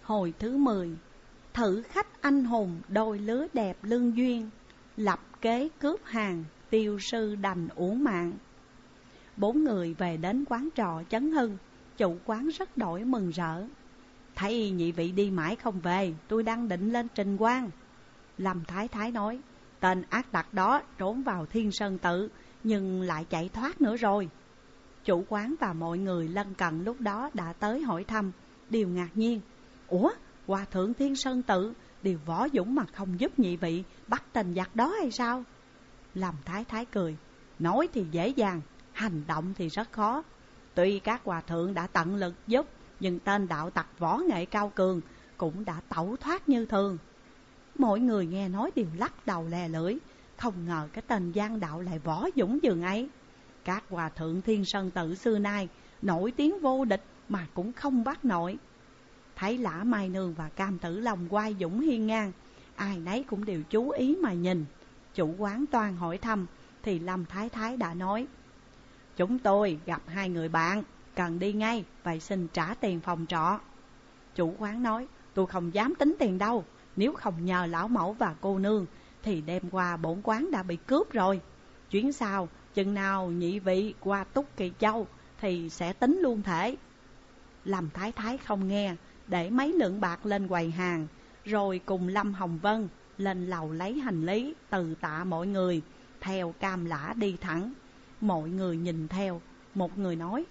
Hồi thứ 10. Thử khách anh hùng đôi lứa đẹp lương duyên, lập kế cướp hàng, tiêu sư đành uổng mạng. 4 người về đến quán trọ Chấn Hưng. Chủ quán rất đổi mừng rỡ. Thấy nhị vị đi mãi không về, tôi đang định lên trình quan. Lâm Thái Thái nói, tên ác tặc đó trốn vào Thiên Sơn Tự, nhưng lại chạy thoát nữa rồi. Chủ quán và mọi người lân cận lúc đó đã tới hỏi thăm, đều ngạc nhiên. Ủa, hòa thượng Thiên Sơn Tự đều võ dũng mà không giúp nhị vị bắt tên giặc đó hay sao? Lâm Thái Thái cười, nói thì dễ dàng, hành động thì rất khó. Tuy các hòa thượng đã tận lực giúp, nhưng tên đạo tặc võ nghệ cao cường cũng đã tẩu thoát như thường. Mọi người nghe nói đều lắc đầu lè lưỡi, không ngờ cái tên gian đạo lại võ dũng dường ấy. Các hòa thượng Thiên Sơn Tự xưa nay nổi tiếng vô địch mà cũng không bắt nổi. Thấy Lã Mai Nương và Cam Tử Long oai dũng hiên ngang, ai nấy cũng đều chú ý mà nhìn. Chủ quán toàn hỏi thăm thì Lâm Thái Thái đã nói, chúng tôi gặp 2 người bạn, cần đi ngay, vậy xin trả tiền phòng trọ. Chủ quán nói, tôi không dám tính tiền đâu, nếu không nhờ lão mẫu và cô nương thì đêm qua bổn quán đã bị cướp rồi. Chuyến sau, chừng nào nhị vị qua Túc Kỳ Châu thì sẽ tính luôn thể. Lâm Thái Thái không nghe, để mấy lượng bạc lên quầy hàng, rồi cùng Lâm Hồng Vân lên lầu lấy hành lý, từ tạ mọi người, theo Cam Lã đi thẳng. Mọi người nhìn theo, một người nói,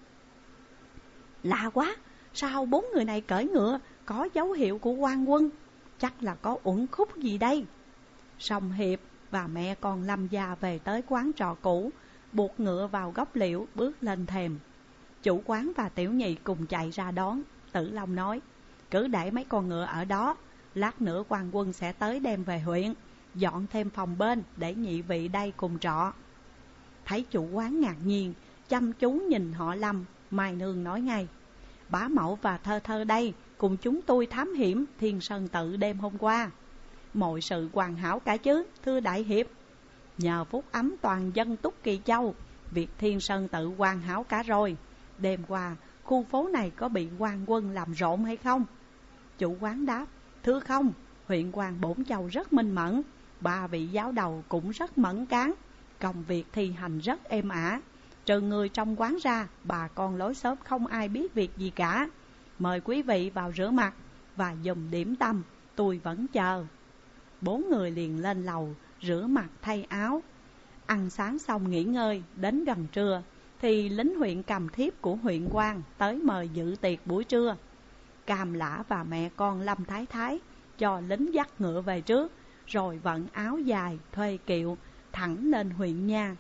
lạ quá, sao 4 người này cởi ngựa, có dấu hiệu của quan quân, chắc là có uẩn khúc gì đây. Song Hiệp và mẹ con Lâm gia về tới quán trọ cũ, buộc ngựa vào gốc liễu, bước lên thềm. Chủ quán và tiểu nhị cùng chạy ra đón. Tử Long nói, cứ để mấy con ngựa ở đó, lát nữa quan quân sẽ tới đem về huyện, dọn thêm phòng bên để nhị vị đây cùng trọ. Thấy chủ quán ngạc nhiên, chăm chú nhìn họ Lâm, Mai Nương nói ngay, bá mẫu và Thơ Thơ đây cùng chúng tôi thám hiểm Thiên Sơn Tự đêm hôm qua. Mọi sự hoàn hảo cả chứ, thưa đại hiệp. Nhờ phúc ấm toàn dân Túc Kỳ Châu, việc Thiên Sơn Tự hoàn hảo cả rồi. Đêm qua, khu phố này có bị quan quân làm rộn hay không? Chủ quán đáp, thưa không, huyện quan Bổn Châu rất minh mẫn, 3 vị giáo đầu cũng rất mẫn cán, công việc thi hành rất êm ả. Trừ người trong quán ra, bà con lối xóm không ai biết việc gì cả. Mời quý vị vào rửa mặt và dùng điểm tâm, tôi vẫn chờ. 4 người liền lên lầu rửa mặt thay áo. Ăn sáng xong nghỉ ngơi, đến gần trưa thì lính huyện cầm thiếp của huyện quan tới mời dự tiệc buổi trưa. Cam Lã và mẹ con Lâm Thái Thái cho lính dắt ngựa về trước, rồi vận áo dài thuê kiệu thẳng lên huyện nha.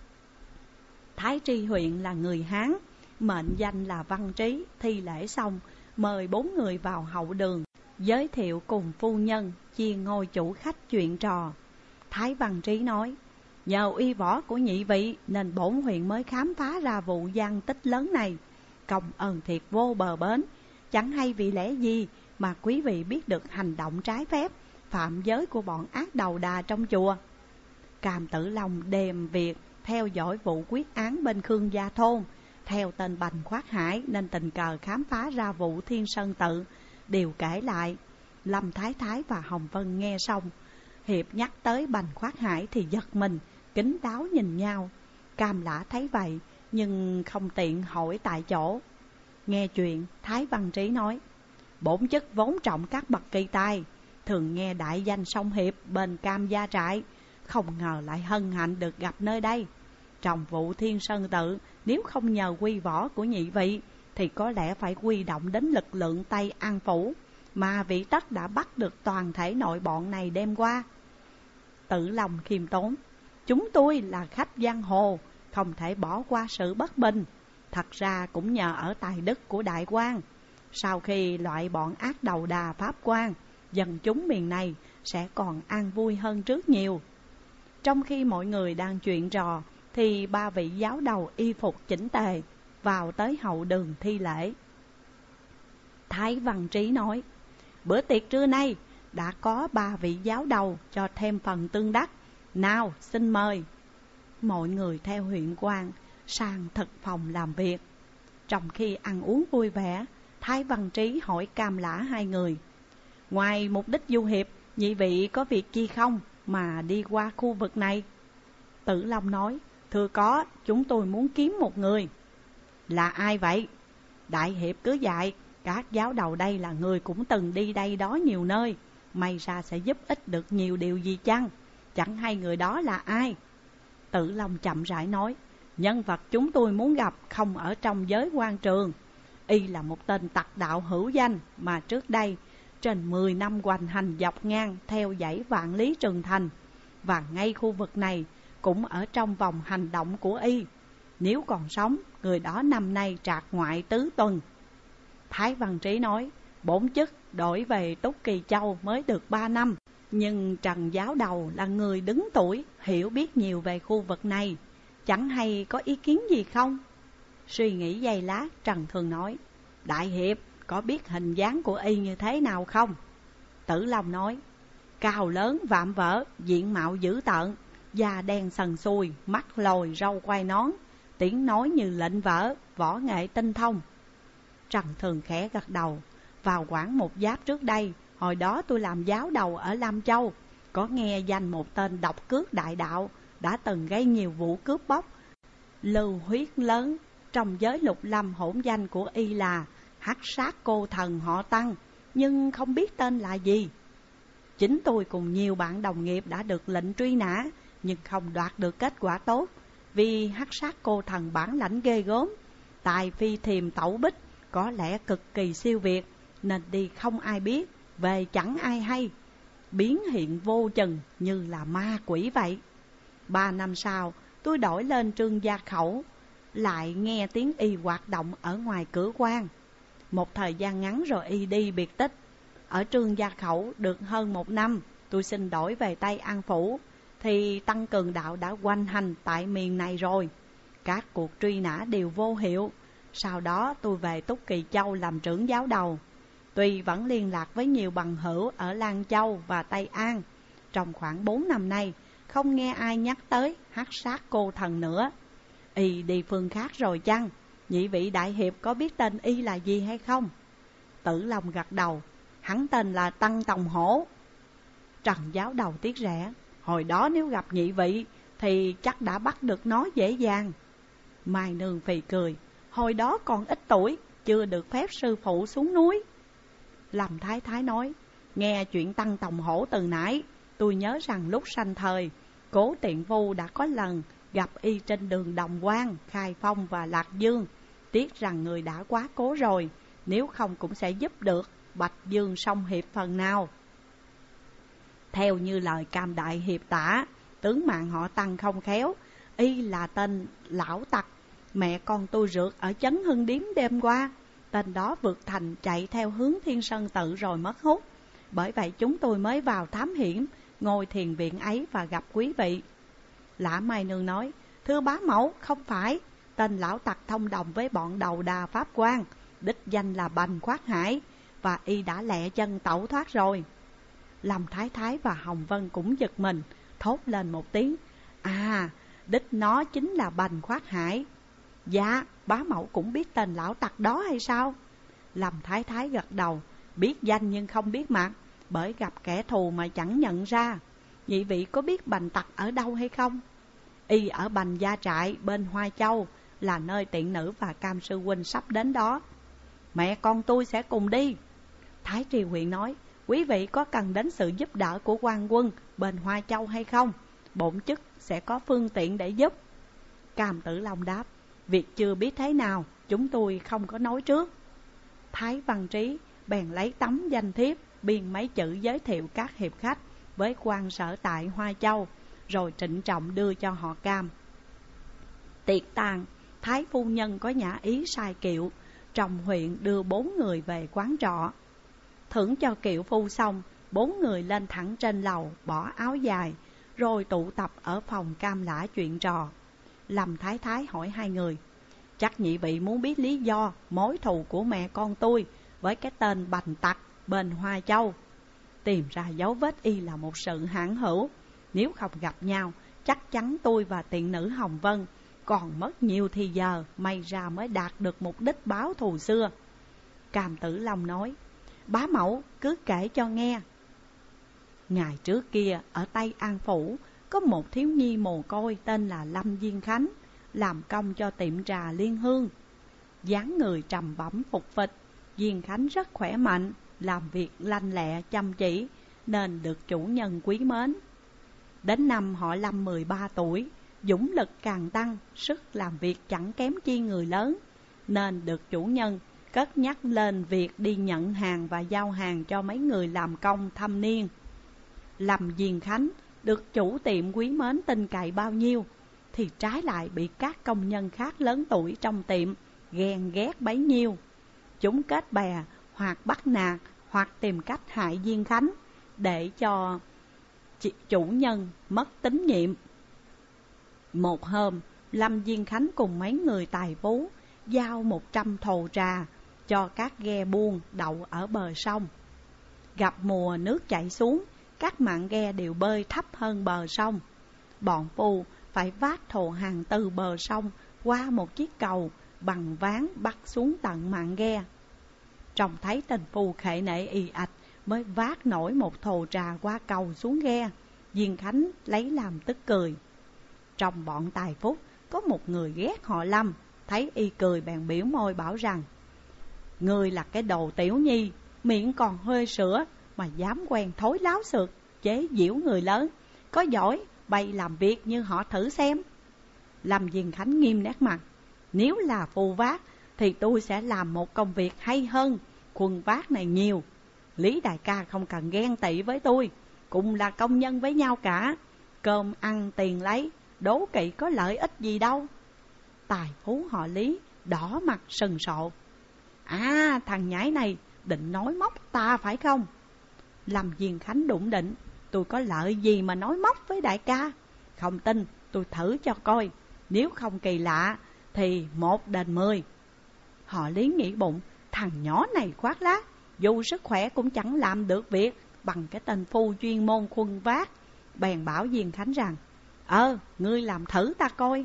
Thái tri huyện là người Hán, mệnh danh là Văn Trí. Thi lễ xong, mời 4 người vào hậu đường, giới thiệu cùng phu nhân, chia ngôi chủ khách chuyện trò. Thái Văn Trí nói, nhờ uy võ của nhị vị nên bổn huyện mới khám phá ra vụ gian tích lớn này. Công ơn thiệt vô bờ bến, chẳng hay vì lẽ gì mà quý vị biết được hành động trái phép, phạm giới của bọn ác đầu đà trong chùa. Cam Tử Long đềm việc theo dõi vụ quyết án bên Khương Gia Thôn, theo tên Bành Khoát Hải nên tình cờ khám phá ra vụ Thiên Sơn Tự, đều kể lại. Lâm Thái Thái và Hồng Vân nghe xong, Hiệp nhắc tới Bành Khoát Hải thì giật mình, kín đáo nhìn nhau. Cam Lã thấy vậy nhưng không tiện hỏi tại chỗ. Nghe chuyện, Thái Văn Trí nói, bổn chức vốn trọng các bậc kỳ tài, thường nghe đại danh Song Hiệp bên Cam Gia Trại, không ngờ lại hân hạnh được gặp nơi đây. Trong vụ Thiên Sơn Tự, nếu không nhờ quy võ của nhị vị thì có lẽ phải quy động đến lực lượng Tây An Phủ, mà vị tất đã bắt được toàn thể nội bọn này đêm qua. Tử Long khiêm tốn, chúng tôi là khách giang hồ, không thể bỏ qua sự bất bình. Thật ra cũng nhờ ở tài đức của đại quan. Sau khi loại bọn ác đầu đà pháp quan, dân chúng miền này sẽ còn an vui hơn trước nhiều. Trong khi mọi người đang chuyện trò thì 3 vị giáo đầu y phục chỉnh tề vào tới hậu đường thi lễ. Thái Văn Trí nói, bữa tiệc trưa nay đã có 3 vị giáo đầu cho thêm phần tương đắc, nào xin mời. Mọi người theo huyện quan sang thực phòng làm việc. Trong khi ăn uống vui vẻ, Thái Văn Trí hỏi Cam Lã 2 người, Ngoài mục đích du hiệp, nhị vị có việc chi không mà đi qua khu vực này? Tử Long nói, thưa có, chúng tôi muốn kiếm một người. Là ai vậy? Đại hiệp cứ dạy, các giáo đầu đây là người cũng từng đi đây đó nhiều nơi, may ra sẽ giúp ích được nhiều điều gì chăng? Chẳng hay người đó là ai? Tử Long chậm rãi nói, nhân vật chúng tôi muốn gặp không ở trong giới quan trường. Y là một tên tặc đạo hữu danh mà trước đây trên 10 năm hoành hành dọc ngang theo dãy Vạn Lý Trường Thành, và ngay khu vực này cũng ở trong vòng hành động của Y. Nếu còn sống, người đó năm nay trạc ngoại tứ tuần. Thái Văn Trí nói, bổn chức đổi về Túc Kỳ Châu mới được 3 năm, nhưng Trần giáo đầu là người đứng tuổi, hiểu biết nhiều về khu vực này, chẳng hay có ý kiến gì không? Suy nghĩ giây lát, Trần thường nói, đại hiệp có biết hình dáng của Y như thế nào không? Tử Long nói, cao lớn vạm vỡ, diện mạo dữ tợn, da đen sần sùi, mắt lồi râu quai nón, tiếng nói như lệnh vỡ, võ nghệ tinh thông. Trần thường khẽ gật đầu. Vào khoảng một giáp trước đây, hồi đó tôi làm giáo đầu ở Lam Châu, có nghe danh một tên độc cướp đại đạo, đã từng gây nhiều vụ cướp bóc, lưu huyết lớn. Trong giới lục lâm hỗn danh của Y là Hắc Sát Cô Thần họ Tăng, nhưng không biết tên là gì. Chính tôi cùng nhiều bạn đồng nghiệp đã được lệnh truy nã, nhưng không đoạt được kết quả tốt, vì Hắc Sát Cô Thần bản lãnh ghê gớm, tài phi thiềm tẩu bích, có lẽ cực kỳ siêu việt, nên đi không ai biết, về chẳng ai hay, biến hiện vô chừng như là ma quỷ vậy. 3 năm sau, tôi đổi lên Trương Gia Khẩu, lại nghe tiếng Y hoạt động ở ngoài cửa quan. Một thời gian ngắn rồi Y đi biệt tích. Ở Trương Gia Khẩu được hơn 1 năm, tôi xin đổi về Tây An Phủ, thì Tăng Cường Đạo đã hoành hành tại miền này rồi. Các cuộc truy nã đều vô hiệu. Sau đó tôi về Túc Kỳ Châu làm trưởng giáo đầu. Tuy vẫn liên lạc với nhiều bằng hữu ở Lan Châu và Tây An, trong khoảng 4 năm nay không nghe ai nhắc tới Hắc Sát Cô Thần nữa. Y đi phương khác rồi chăng? Nhị vị đại hiệp có biết tên Y là gì hay không? Tử Long gật đầu, hắn tên là Tăng Tòng Hổ. Trần giáo đầu tiếc rẻ, hồi đó nếu gặp nhị vị thì chắc đã bắt được nó dễ dàng. Mai Nương phì cười, hồi đó còn ít tuổi, chưa được phép sư phụ xuống núi. Lâm Thái Thái nói, nghe chuyện Tăng Tòng Hổ từ nãy, tôi nhớ rằng lúc sanh thời, Cố Tiện Vu đã có lần gặp Y trên đường Đồng Quan, Khai Phong và Lạc Dương. Tiếc rằng người đã quá cố rồi, nếu không cũng sẽ giúp được Bạch Dương song hiệp phần nào. Theo như lời Cam đại hiệp tả, tướng mạng họ Tăng không khéo, Y là tên lão tặc mẹ con tôi rượt ở Chấn Hưng Điếm đêm qua. Tên đó vượt thành chạy theo hướng Thiên Sơn Tự rồi mất hút. Bởi vậy chúng tôi mới vào thám hiểm ngôi thiền viện ấy và gặp quý vị. Lã Mai Nương nói, thưa bá mẫu, không phải. Tên lão tặc thông đồng với bọn đầu đà pháp quan, đích danh là Bành Khoát Hải, và Y đã lẹ chân tẩu thoát rồi. Lâm Thái Thái và Hồng Vân cũng giật mình, thốt lên một tiếng, à, đích nó chính là Bành Khoát Hải. Dạ, bá mẫu cũng biết tên lão tặc đó hay sao? Lâm Thái Thái gật đầu, biết danh nhưng không biết mặt, bởi gặp kẻ thù mà chẳng nhận ra. Nhị vị có biết Bành tặc ở đâu hay không? Y ở Bành Gia Trại bên Hoa Châu, là nơi tiện nữ và Cam sư huynh sắp đến đó. Mẹ con tôi sẽ cùng đi. Thái Tri Huyện nói, quý vị có cần đến sự giúp đỡ của quan quân bên Hoa Châu hay không? Bổn chức sẽ có phương tiện để giúp. Cam Tử Long đáp, việc chưa biết thế nào, chúng tôi không có nói trước. Thái Văn Trí bèn lấy tấm danh thiếp, biên mấy chữ giới thiệu các hiệp khách với quan sở tại Hoa Châu, rồi trịnh trọng đưa cho họ Cam. Tiệc tàn, Thái phu nhân có nhã ý sai kiệu, trong huyện đưa 4 người về quán trọ. Thưởng cho kiệu phu xong, 4 người lên thẳng trên lầu, bỏ áo dài, rồi tụ tập ở phòng Cam lã chuyện trò. Lâm Thái Thái hỏi hai người, chắc nhị vị muốn biết lý do mối thù của mẹ con tôi với cái tên Bành tặc bên Hoa Châu. Tìm ra dấu vết Y là một sự hãn hữu, nếu không gặp nhau, chắc chắn tôi và tiện nữ Hồng Vân còn mất nhiều thì giờ may ra mới đạt được mục đích báo thù xưa. Cam Tử Long nói, Bá mẫu cứ kể cho nghe. Ngày trước kia ở Tây An Phủ có một thiếu nhi mồ côi tên là Lâm Diên Khánh, làm công cho tiệm trà Liên Hương. Dáng người trầm bẩm phục phịch, Diên Khánh rất khỏe mạnh, làm việc lanh lẹ chăm chỉ, nên được chủ nhân quý mến. Đến năm họ Lâm 13 tuổi, dũng lực càng tăng, sức làm việc chẳng kém chi người lớn, nên được chủ nhân cất nhắc lên việc đi nhận hàng và giao hàng cho mấy người làm công thâm niên. Lâm Diên Khánh được chủ tiệm quý mến tin cậy bao nhiêu, thì trái lại bị các công nhân khác lớn tuổi trong tiệm ghen ghét bấy nhiêu. Chúng kết bè hoặc bắt nạt hoặc tìm cách hại Diên Khánh, để cho chủ nhân mất tín nhiệm. Một hôm, Lâm Diên Khánh cùng mấy người tài phú giao 100 thồ trà cho các ghe buôn đậu ở bờ sông. Gặp mùa nước chảy xuống, các mạn ghe đều bơi thấp hơn bờ sông. Bọn phu phải vác thồ hàng từ bờ sông qua một chiếc cầu bằng ván bắt xuống tận mạn ghe. Trông thấy tình phu khệ nệ ì ạch mới vác nổi một thồ trà qua cầu xuống ghe, Diên Khánh lấy làm tức cười. Trong bọn tài phúc có một người ghét họ Lâm, thấy y cười bèn biểu môi bảo rằng: "Ngươi là cái đồ tiểu nhi, miệng còn hơi sữa mà dám quen thối láo xược, chế giễu người lớn, có giỏi bày làm việc như họ thử xem." Lâm Diên Khánh nghiêm nét mặt: "Nếu là phù vác thì tôi sẽ làm một công việc hay hơn khuân vác này nhiều. Lý đại ca không cần ghen tị với tôi, cùng là công nhân với nhau cả, cơm ăn tiền lấy, đố kỵ có lợi ích gì đâu." Tài phú họ Lý đỏ mặt sừng sộ: "À, thằng nhãi này định nói móc ta phải không?" Lâm Diên Khánh đụng định: "Tôi có lợi gì mà nói móc với đại ca? Không tin tôi thử cho coi, nếu không kỳ lạ thì 1 đền 10. Họ Lý nghĩ bụng: thằng nhỏ này khoác lác, dù sức khỏe cũng chẳng làm được việc bằng cái tên phu chuyên môn khuân vác. Bèn bảo Diên Khánh rằng: "Ngươi làm thử ta coi."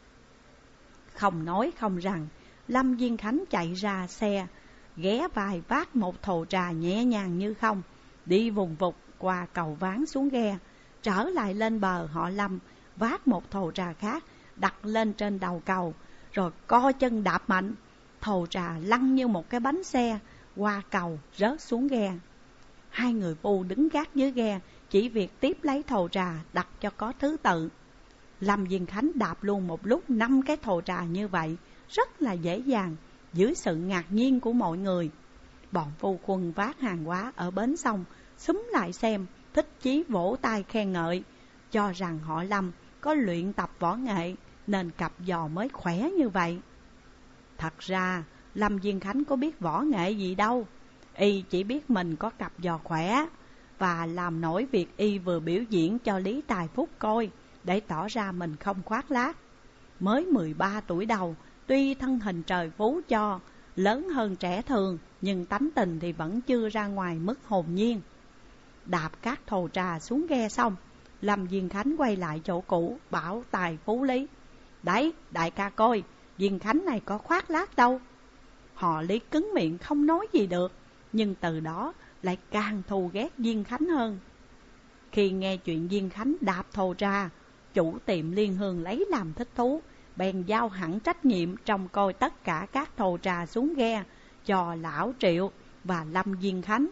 Không nói không rằng, Lâm Diên Khánh chạy ra xe, ghé vai vác một thồ trà nhẹ nhàng như không, đi vùng vụt qua cầu ván xuống ghe, trở lại lên bờ họ Lâm, vác một thồ trà khác đặt lên trên đầu cầu, rồi co chân đạp mạnh, thồ trà lăn như một cái bánh xe qua cầu rớt xuống ghe. Hai người phu đứng gác dưới ghe, chỉ việc tiếp lấy thồ trà đặt cho có thứ tự. Lâm Diên Khánh đạp luôn một lúc 5 cái thồ trà như vậy, rất là dễ dàng, dưới sự ngạc nhiên của mọi người. Bọn phu khuân vác hàng hóa ở bến sông xúm lại xem, thích chí vỗ tay khen ngợi, cho rằng họ Lâm có luyện tập võ nghệ nên cặp giò mới khỏe như vậy. Thật ra Lâm Diên Khánh có biết võ nghệ gì đâu, y chỉ biết mình có cặp giò khỏe và làm nổi việc y vừa biểu diễn cho Lý Tài Phúc coi, để tỏ ra mình không khoác lác. Mới 13 tuổi đầu, tuy thân hình trời phú cho, lớn hơn trẻ thường, nhưng tánh tình thì vẫn chưa ra ngoài mức hồn nhiên. Đạp các thồ trà xuống ghe xong, Lâm Diên Khánh quay lại chỗ cũ, bảo Tài Phú Lý: "Đấy, đại ca coi, Diên Khánh này có khoác lác đâu." Họ Lý cứng miệng không nói gì được, nhưng từ đó lại càng thù ghét Diên Khánh hơn. Khi nghe chuyện Diên Khánh đạp thồ trà, chủ tiệm Liên Hương lấy làm thích thú, bèn giao hẳn trách nhiệm trông coi tất cả các thồ trà xuống ghe cho lão Triệu và Lâm Diên Khánh.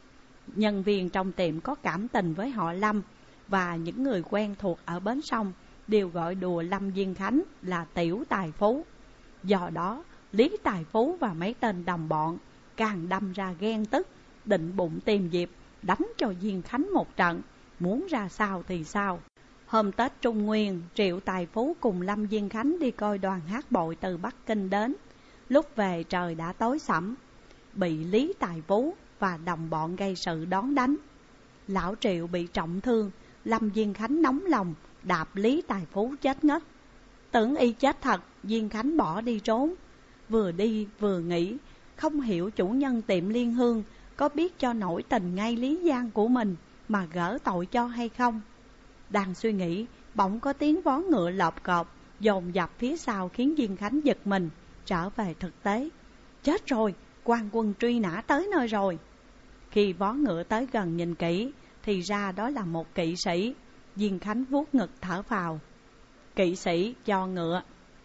Nhân viên trong tiệm có cảm tình với họ Lâm, và những người quen thuộc ở bến sông đều gọi đùa Lâm Diên Khánh là Tiểu Tài Phú. Do đó, Lý Tài Phú và mấy tên đồng bọn càng đâm ra ghen tức, định bụng tìm dịp đánh cho Diên Khánh một trận, muốn ra sao thì sao. Hôm Tết Trung Nguyên, Triệu Tài Phú cùng Lâm Diên Khánh đi coi đoàn hát bội từ Bắc Kinh đến. Lúc về trời đã tối sẫm, bị Lý Tài Phú và đồng bọn gây sự đón đánh. Lão Triệu bị trọng thương, Lâm Diên Khánh nóng lòng đạp Lý Tài Phú chết ngất. Tưởng y chết thật, Diên Khánh bỏ đi trốn. Vừa đi vừa nghĩ, không hiểu chủ nhân tiệm Liên Hương có biết cho nổi tình ngay Lý Giang của mình mà gỡ tội cho hay không. Đang suy nghĩ, bỗng có tiếng vó ngựa lộp cộp dồn dập phía sau, khiến Diên Khánh giật mình, trở về thực tế. Chết rồi, quan quân truy nã tới nơi rồi. Khi vó ngựa tới gần nhìn kỹ, thì ra đó là một kỵ sĩ. Diên Khánh vuốt ngực thở phào. Kỵ sĩ cho ngựa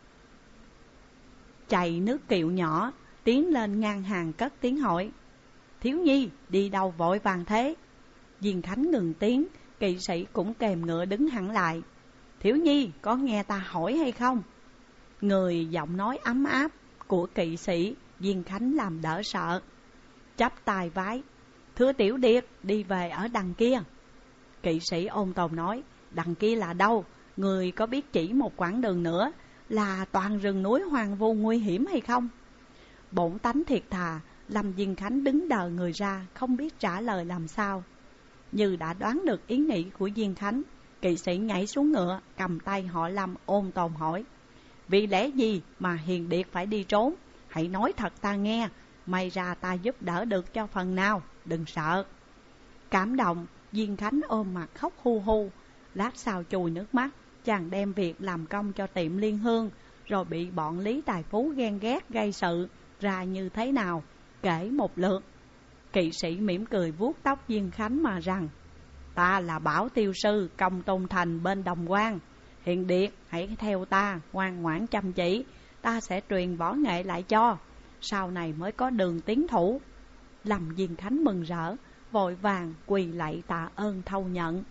chạy nước kiệu nhỏ, tiến lên ngang hàng cất tiếng hỏi: Thiếu nhi, đi đâu vội vàng thế? Diên Khánh ngừng tiếng, kỵ sĩ cũng kèm ngựa đứng hẳn lại. Thiếu nhi, có nghe ta hỏi hay không? Người giọng nói ấm áp của kỵ sĩ Diên Khánh làm đỡ sợ, chắp tay vái: Thưa Tiểu Điệt, đi về ở đằng kia. Kỵ sĩ ôn tồn nói: Đằng kia là đâu? Người có biết chỉ một quãng đường nữa là toàn rừng núi hoang vu nguy hiểm hay không? Bổn tánh thiệt thà, Lâm Diên Khánh đứng đờ người ra, không biết trả lời làm sao. Như đã đoán được ý nghĩ của Diên Khánh, kỵ sĩ nhảy xuống ngựa, cầm tay họ Lâm ôn tồn hỏi: Vì lẽ gì mà hiền điệt phải đi trốn? Hãy nói thật ta nghe, may ra ta giúp đỡ được cho phần nào, đừng sợ. Cảm động, Diên Khánh ôm mặt khóc hu hu. Lát sau chùi nước mắt, chàng đem việc làm công cho tiệm Liên Hương, rồi bị bọn Lý Tài Phú ghen ghét gây sự ra như thế nào, kể một lượt. Kỵ sĩ mỉm cười vuốt tóc Diên Khánh mà rằng: Ta là Bảo Tiêu Sư Công Tôn Thành bên Đồng Quan. Hiền điệt hãy theo ta, ngoan ngoãn chăm chỉ, ta sẽ truyền võ nghệ lại cho, sau này mới có đường tiến thủ. Lâm Diên Khánh mừng rỡ, vội vàng quỳ lạy tạ ơn thâu nhận.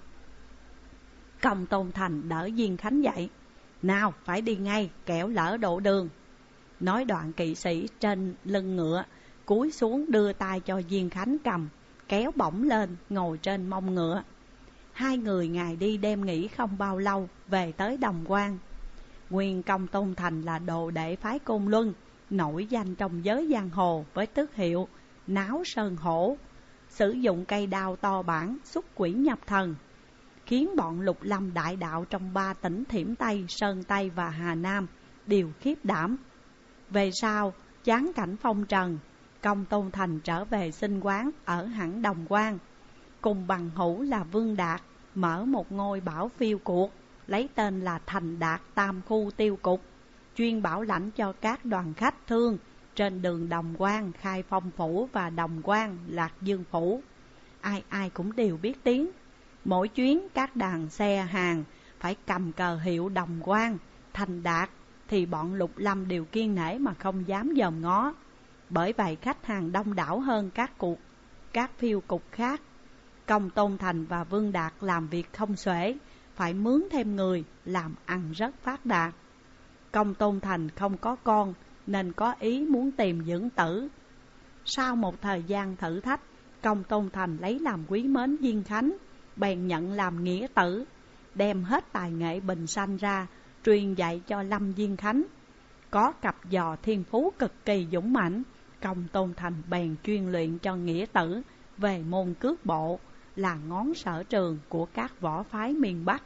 Công Tôn Thành đỡ Diên Khánh dậy: Nào, phải đi ngay, kẻo lỡ độ đường. Nói đoạn, kỵ sĩ trên lưng ngựa cúi xuống đưa tay cho Diên Khánh cầm, kéo bổng lên ngồi trên mông ngựa. Hai người ngày đi đêm nghỉ không bao lâu, về tới Đồng Quan. Nguyên Công Tôn Thành là đồ đệ phái Côn Luân, nổi danh trong giới giang hồ với tước hiệu Náo Sơn Hổ, sử dụng cây đao to bản xuất quỷ nhập thần, khiến bọn Lục Lâm đại đạo trong 3 tỉnh Thiểm Tây, Sơn Tây và Hà Nam đều khiếp đảm. Về sau, chán cảnh phong trần, Công Tôn Thành trở về sinh quán ở hẳn Đồng Quan, cùng bằng hữu là Vương Đạt mở một ngôi bảo phiêu cuộc, lấy tên là Thành Đạt Tam Khu Tiêu Cục, chuyên bảo lãnh cho các đoàn khách thương trên đường Đồng Quan, Khai Phong Phủ và Đồng Quan, Lạc Dương Phủ. Ai ai cũng đều biết tiếng. Mỗi chuyến các đàn xe hàng phải cầm cờ hiệu Đồng Quan, Thành Đạt, thì bọn Lục Lâm đều kiêng nể mà không dám dòm ngó. Bởi vậy khách hàng đông đảo hơn các phiêu cục khác. Công Tôn Thành và Vương Đạt làm việc không xuể, phải mướn thêm người, làm ăn rất phát đạt. Công Tôn Thành không có con nên có ý muốn tìm dưỡng tử. Sau một thời gian thử thách, Công Tôn Thành lấy làm quý mến Diên Khánh, bèn nhận làm nghĩa tử, đem hết tài nghệ bình sanh ra, truyền dạy cho Lâm Diên Khánh. Có cặp giò thiên phú cực kỳ dũng mãnh, Công Tôn Thành bèn chuyên luyện cho nghĩa tử về môn cước bộ, là ngón sở trường của các võ phái miền Bắc.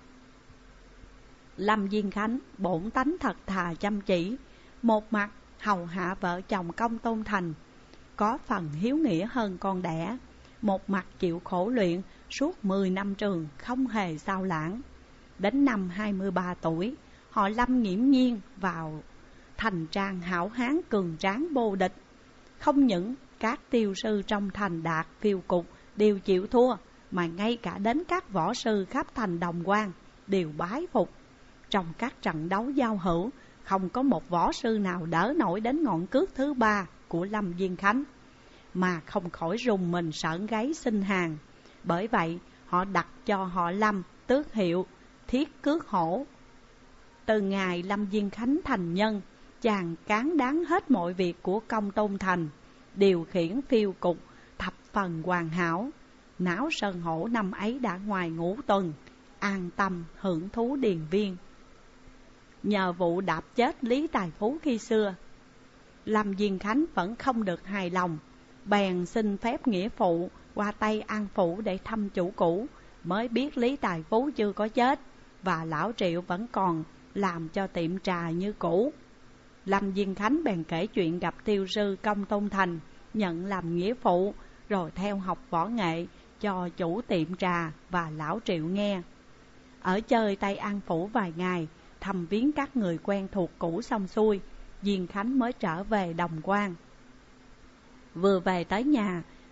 Lâm Diên Khánh bổn tánh thật thà chăm chỉ, một mặt hầu hạ vợ chồng Công Tôn Thành, có phần hiếu nghĩa hơn con đẻ, một mặt chịu khổ luyện suốt 10 năm trường không hề sao lãng. Đến năm 23 tuổi, họ Lâm nghiễm nhiên vào thành trang hảo hán cường tráng vô địch. Không những các tiêu sư trong Thành Đạt phiêu cục đều chịu thua, mà ngay cả đến các võ sư khắp thành Đồng Quan đều bái phục. Trong các trận đấu giao hữu, không có một võ sư nào đỡ nổi đến ngọn cước thứ 3 của Lâm Diên Khánh, mà không khỏi rùng mình sởn gáy xin hàng. Bởi vậy, họ đặt cho họ Lâm tước hiệu Thiết Cước Hổ. Từ ngày Lâm Diên Khánh thành nhân, chàng cán đáng hết mọi việc của Công Tôn Thành, điều khiển phiêu cục thập phần hoàn hảo. Náo Sơn Hổ năm ấy đã ngoài ngũ tuần, an tâm hưởng thú điền viên. Nhờ vụ đạp chết Lý Tài Phú khi xưa, Lâm Diên Khánh vẫn không được hài lòng, bèn xin phép nghĩa phụ qua Tây An Phủ để thăm chủ cũ, mới biết Lý Tài Phú chưa có chết và lão Triệu vẫn còn làm cho tiệm trà như cũ. Lâm Diên Khánh bèn kể chuyện gặp tiêu sư Công Tôn Thành, nhận làm nghĩa phụ, rồi theo học võ nghệ cho chủ tiệm trà và lão Triệu nghe. Ở chơi Tây An Phủ vài ngày, thăm viếng các người quen thuộc cũ xong xuôi, Diên Khánh mới trở về Đồng Quan. Vừa về tới nhà,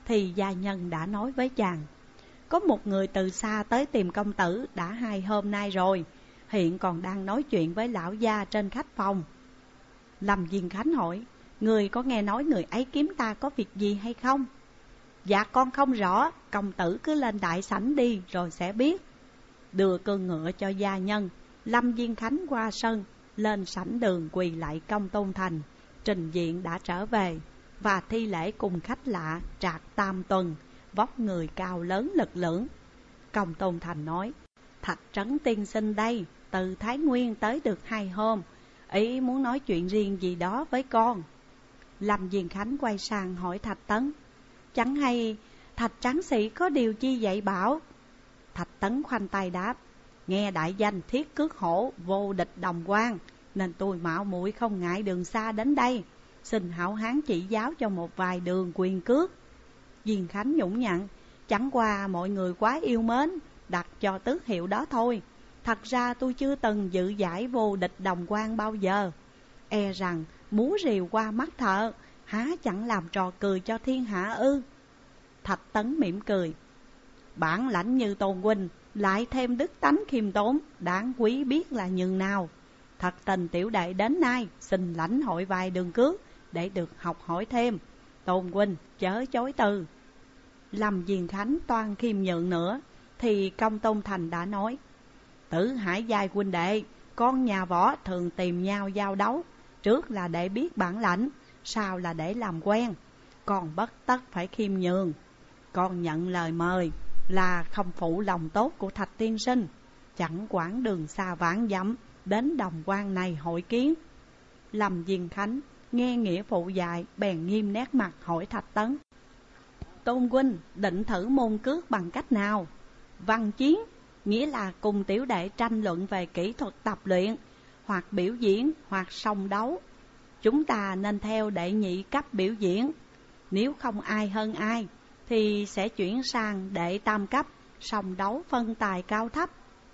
thì gia nhân đã nói với chàng: có một người từ xa tới tìm công tử đã 2 hôm nay rồi, hiện còn đang nói chuyện với lão gia trên khách phòng. Lâm Diên Khánh hỏi: người có nghe nói người ấy kiếm ta có việc gì hay không? Dạ con không rõ, công tử cứ lên đại sảnh đi rồi sẽ biết. Đưa cương ngựa cho gia nhân, Lâm Diên Khánh qua sân, lên sảnh đường quỳ lại Công Tôn Thành, trình diện đã trở về và thi lễ cùng khách lạ Trạc Tam Tuần, vóc người cao lớn lực lưỡng. Công Tôn Thành nói: Thạch Trấn tiên sinh đây, từ Thái Nguyên tới được 2 hôm, ý muốn nói chuyện riêng gì đó với con. Lâm Diên Khánh quay sang hỏi Thạch Tấn: chẳng hay Thạch tráng sĩ có điều chi dạy bảo? Thạch Tấn khoanh tay đáp: nghe đại danh Thiết Cước Hổ vô địch đồng quan, nên tôi mạo muội không ngại đường xa đến đây, xin hảo hán chỉ giáo cho một vài đường quyền cước. Diên Khánh nhũng nhặn: chẳng qua mọi người quá yêu mến, đặt cho tước hiệu đó thôi. Thật ra tôi chưa từng dự giải vô địch đồng quan bao giờ. E rằng múa rìu qua mắt thợ, há chẳng làm trò cười cho thiên hạ ư? Thạch Tấn mỉm cười: bản lãnh như Tôn huynh, lại thêm đức tánh khiêm tốn, đáng quý biết là nhường nào. Thật tình tiểu đệ đến nay xin lãnh hội vài đường cước để được học hỏi thêm. Tôn huynh chớ chối từ. Lâm Diên Khánh toan khiêm nhượng nữa thì Công Tôn Thành đã nói: Tử Hải giai huynh đệ, con nhà võ thường tìm nhau giao đấu, trước là để biết bản lãnh, sau là để làm quen, còn bất tất phải khiêm nhường. Con nhận lời mời là không phụ lòng tốt của Thạch tiên sinh, chẳng quản đường xa vạn dặm đến đồng quan này hội kiến. Lâm Diên Khánh nghe nghĩa phụ dạy, bèn nghiêm nét mặt hỏi Thạch Tấn: Tôn huynh định thử môn cước bằng cách nào? Văn chiến nghĩa là cùng tiểu đệ tranh luận về kỹ thuật tập luyện, hoặc biểu diễn, hoặc song đấu. Chúng ta nên theo đệ nhị cấp biểu diễn. Nếu không ai hơn ai thì sẽ chuyển sang đệ tam cấp, song đấu phân tài cao thấp.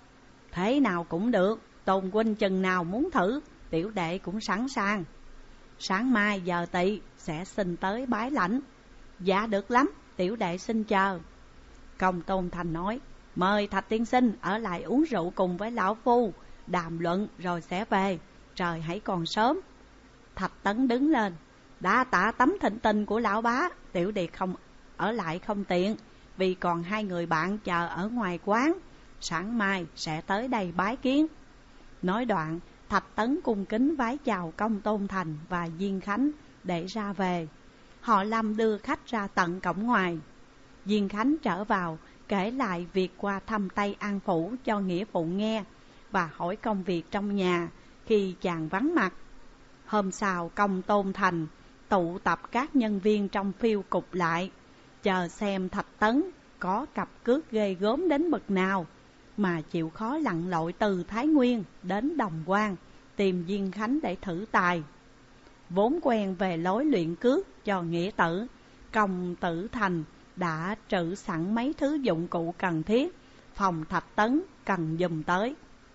Thế nào cũng được, Tôn huynh chừng nào muốn thử, tiểu đệ cũng sẵn sàng. Sáng mai giờ tỵ sẽ xin tới bái lãnh. Dạ được lắm, tiểu đệ xin chờ. Công Tôn Thành nói: mời Thạch tiên sinh ở lại uống rượu cùng với lão phu, đàm luận rồi sẽ về, trời hãy còn sớm. Thạch Tấn đứng lên: đã tạ tấm thịnh tình của lão bá, tiểu đệ không ở lại không tiện, vì còn 2 người bạn chờ ở ngoài quán, sáng mai sẽ tới đây bái kiến. Nói đoạn, Thạch Tấn cung kính vái chào Công Tôn Thành và Diên Khánh để ra về. Họ Lâm đưa khách ra tận cổng ngoài. Diên Khánh trở vào kể lại việc qua thăm Tây An Phủ cho nghĩa phụ nghe và hỏi công việc trong nhà khi chàng vắng mặt. Hôm sau, Công Tôn Thành tụ tập các nhân viên trong phiêu cục lại, chờ xem Thạch Tấn có cặp cước ghê gớm đến bậc nào mà chịu khó lặn lội từ Thái Nguyên đến Đồng Quan tìm Diên Khánh để thử tài. Vốn quen về lối luyện cước cho nghĩa tử, Công Tử Thành đã trữ sẵn mấy thứ dụng cụ cần thiết, phòng Thạch Tấn cần dùm tới.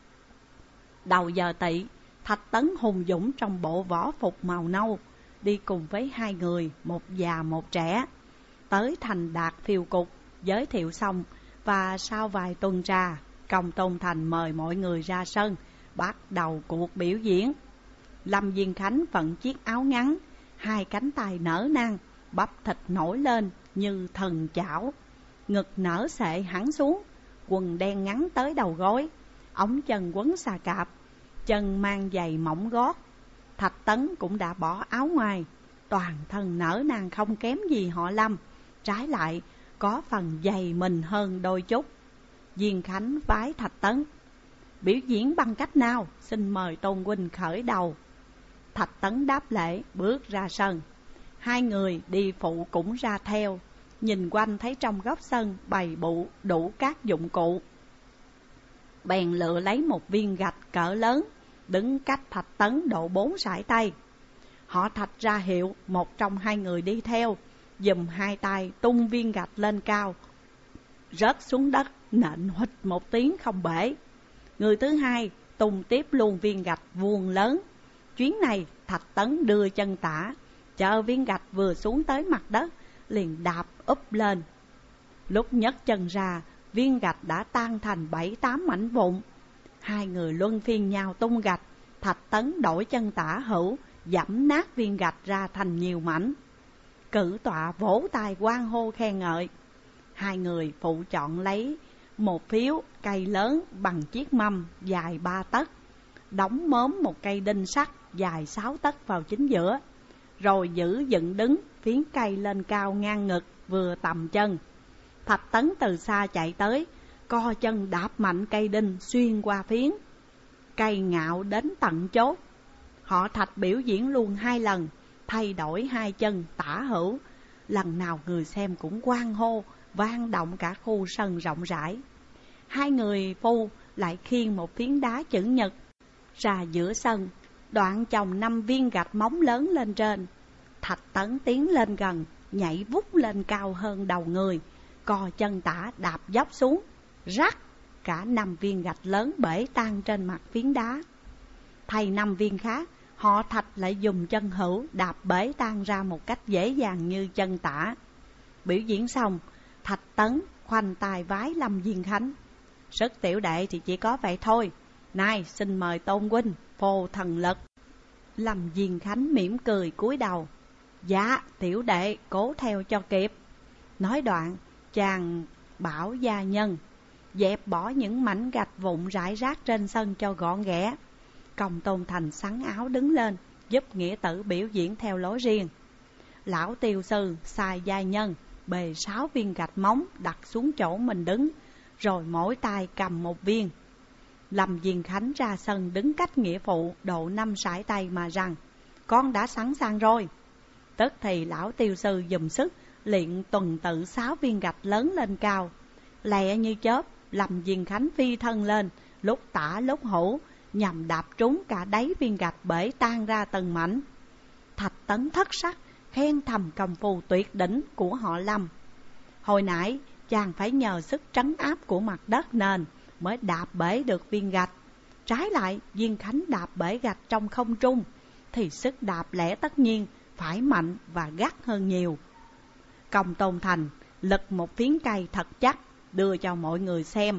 Đầu giờ tỵ, Thạch Tấn hùng dũng trong bộ võ phục màu nâu, đi cùng với 2 người, một già một trẻ. Tới thành Đạt phiêu cục, giới thiệu xong, và sau vài tuần trà, Công Tôn Thành mời mọi người ra sân, bắt đầu cuộc biểu diễn. Lâm Diên Khánh vận chiếc áo ngắn, 2 cánh tay nở nang, bắp thịt nổi lên như thần chảo, ngực nở xệ hẳn xuống, quần đen ngắn tới đầu gối, ống chân quấn xà cạp, chân mang giày mỏng gót. Thạch Tấn cũng đã bỏ áo ngoài, toàn thân nở nang không kém gì họ Lâm, trái lại có phần dày mình hơn đôi chút. Diên Khánh vái Thạch Tấn: biểu diễn bằng cách nào, xin mời Tôn huynh khởi đầu. Thạch Tấn đáp lễ bước ra sân. 2 người đi phụ cũng ra theo, nhìn quanh thấy trong góc sân bày bụ đủ các dụng cụ, bèn lựa lấy một viên gạch cỡ lớn, đứng cách Thạch Tấn độ 4 sải tay. Họ Thạch ra hiệu một trong 2 người đi theo, giùm 2 tay tung viên gạch lên cao, rớt xuống đất nện huỵch một tiếng không bể. Người thứ 2 tung tiếp luôn viên gạch vuông lớn. Chuyến này Thạch Tấn đưa chân tả, chờ viên gạch vừa xuống tới mặt đất liền đạp úp lên. Lúc nhấc chân ra, viên gạch đã tan thành 7-8 mảnh vụn. Hai người luân phiên nhau tung gạch. Thạch Tấn đổi chân tả hữu, giẫm nát viên gạch ra thành nhiều mảnh. Cử tọa vỗ tay hoan hô khen ngợi. Hai người phụ chọn lấy một phiếu cây lớn bằng chiếc mâm dài 3 tấc, đóng mớm một cây đinh sắt dài 6 tấc vào chính giữa, rồi giữ dựng đứng phiến cây lên cao ngang ngực vừa tầm chân. Thạch Tấn từ xa chạy tới, co chân đạp mạnh cây đinh xuyên qua phiến. Cây ngạo đến tận chốt. Họ Thạch biểu diễn luôn 2 lần, thay đổi 2 chân tả hữu. Lần nào người xem cũng hoan hô, vang động cả khu sân rộng rãi. Hai người phu lại khiêng một phiến đá chữ nhật ra giữa sân, đoạn chồng 5 viên gạch móng lớn lên trên. Thạch Tấn tiến lên gần, nhảy vút lên cao hơn đầu người, co chân tả đạp dốc xuống, rắc, cả 5 viên gạch lớn bể tan trên mặt phiến đá. Thay 5 viên khác, họ Thạch lại dùng chân hữu đạp bể tan ra một cách dễ dàng như chân tả. Biểu diễn xong, Thạch Tấn khoanh tay vái Lâm Diên Khánh. Sức tiểu đệ thì chỉ có vậy thôi, nay xin mời Tôn huynh phô thần lực. Lâm Diên Khánh mỉm cười cúi đầu. Dạ, tiểu đệ cố theo cho kịp. Nói đoạn, chàng bảo gia nhân dẹp bỏ những mảnh gạch vụn rải rác trên sân cho gọn ghẽ. Công Tôn Thành sắn áo đứng lên, giúp nghĩa tử biểu diễn theo lối riêng. Lão Tiêu sư sai gia nhân bề 6 viên gạch móng đặt xuống chỗ mình đứng, rồi mỗi tay cầm một viên. Lâm Diên Khánh ra sân đứng cách nghĩa phụ độ 5 sải tay mà rằng: con đã sẵn sàng rồi. Tức thì lão Tiêu sư dùng sức luyện tuần tự 6 viên gạch lớn lên cao. Lẹ như chớp, Lâm Diên Khánh phi thân lên, lúc tả lúc hữu, nhằm đạp trúng cả đáy viên gạch bể tan ra từng mảnh. Thạch Tấn thất sắc, khen thầm công phu tuyệt đỉnh của họ Lâm. Hồi nãy chàng phải nhờ sức trấn áp của mặt đất nền mới đạp bể được viên gạch. Trái lại, Diên Khánh đạp bể gạch trong không trung thì sức đạp lẽ tất nhiên phải mạnh và gắt hơn nhiều. Công Tôn Thành lật một phiến cây thật chắc đưa cho mọi người xem,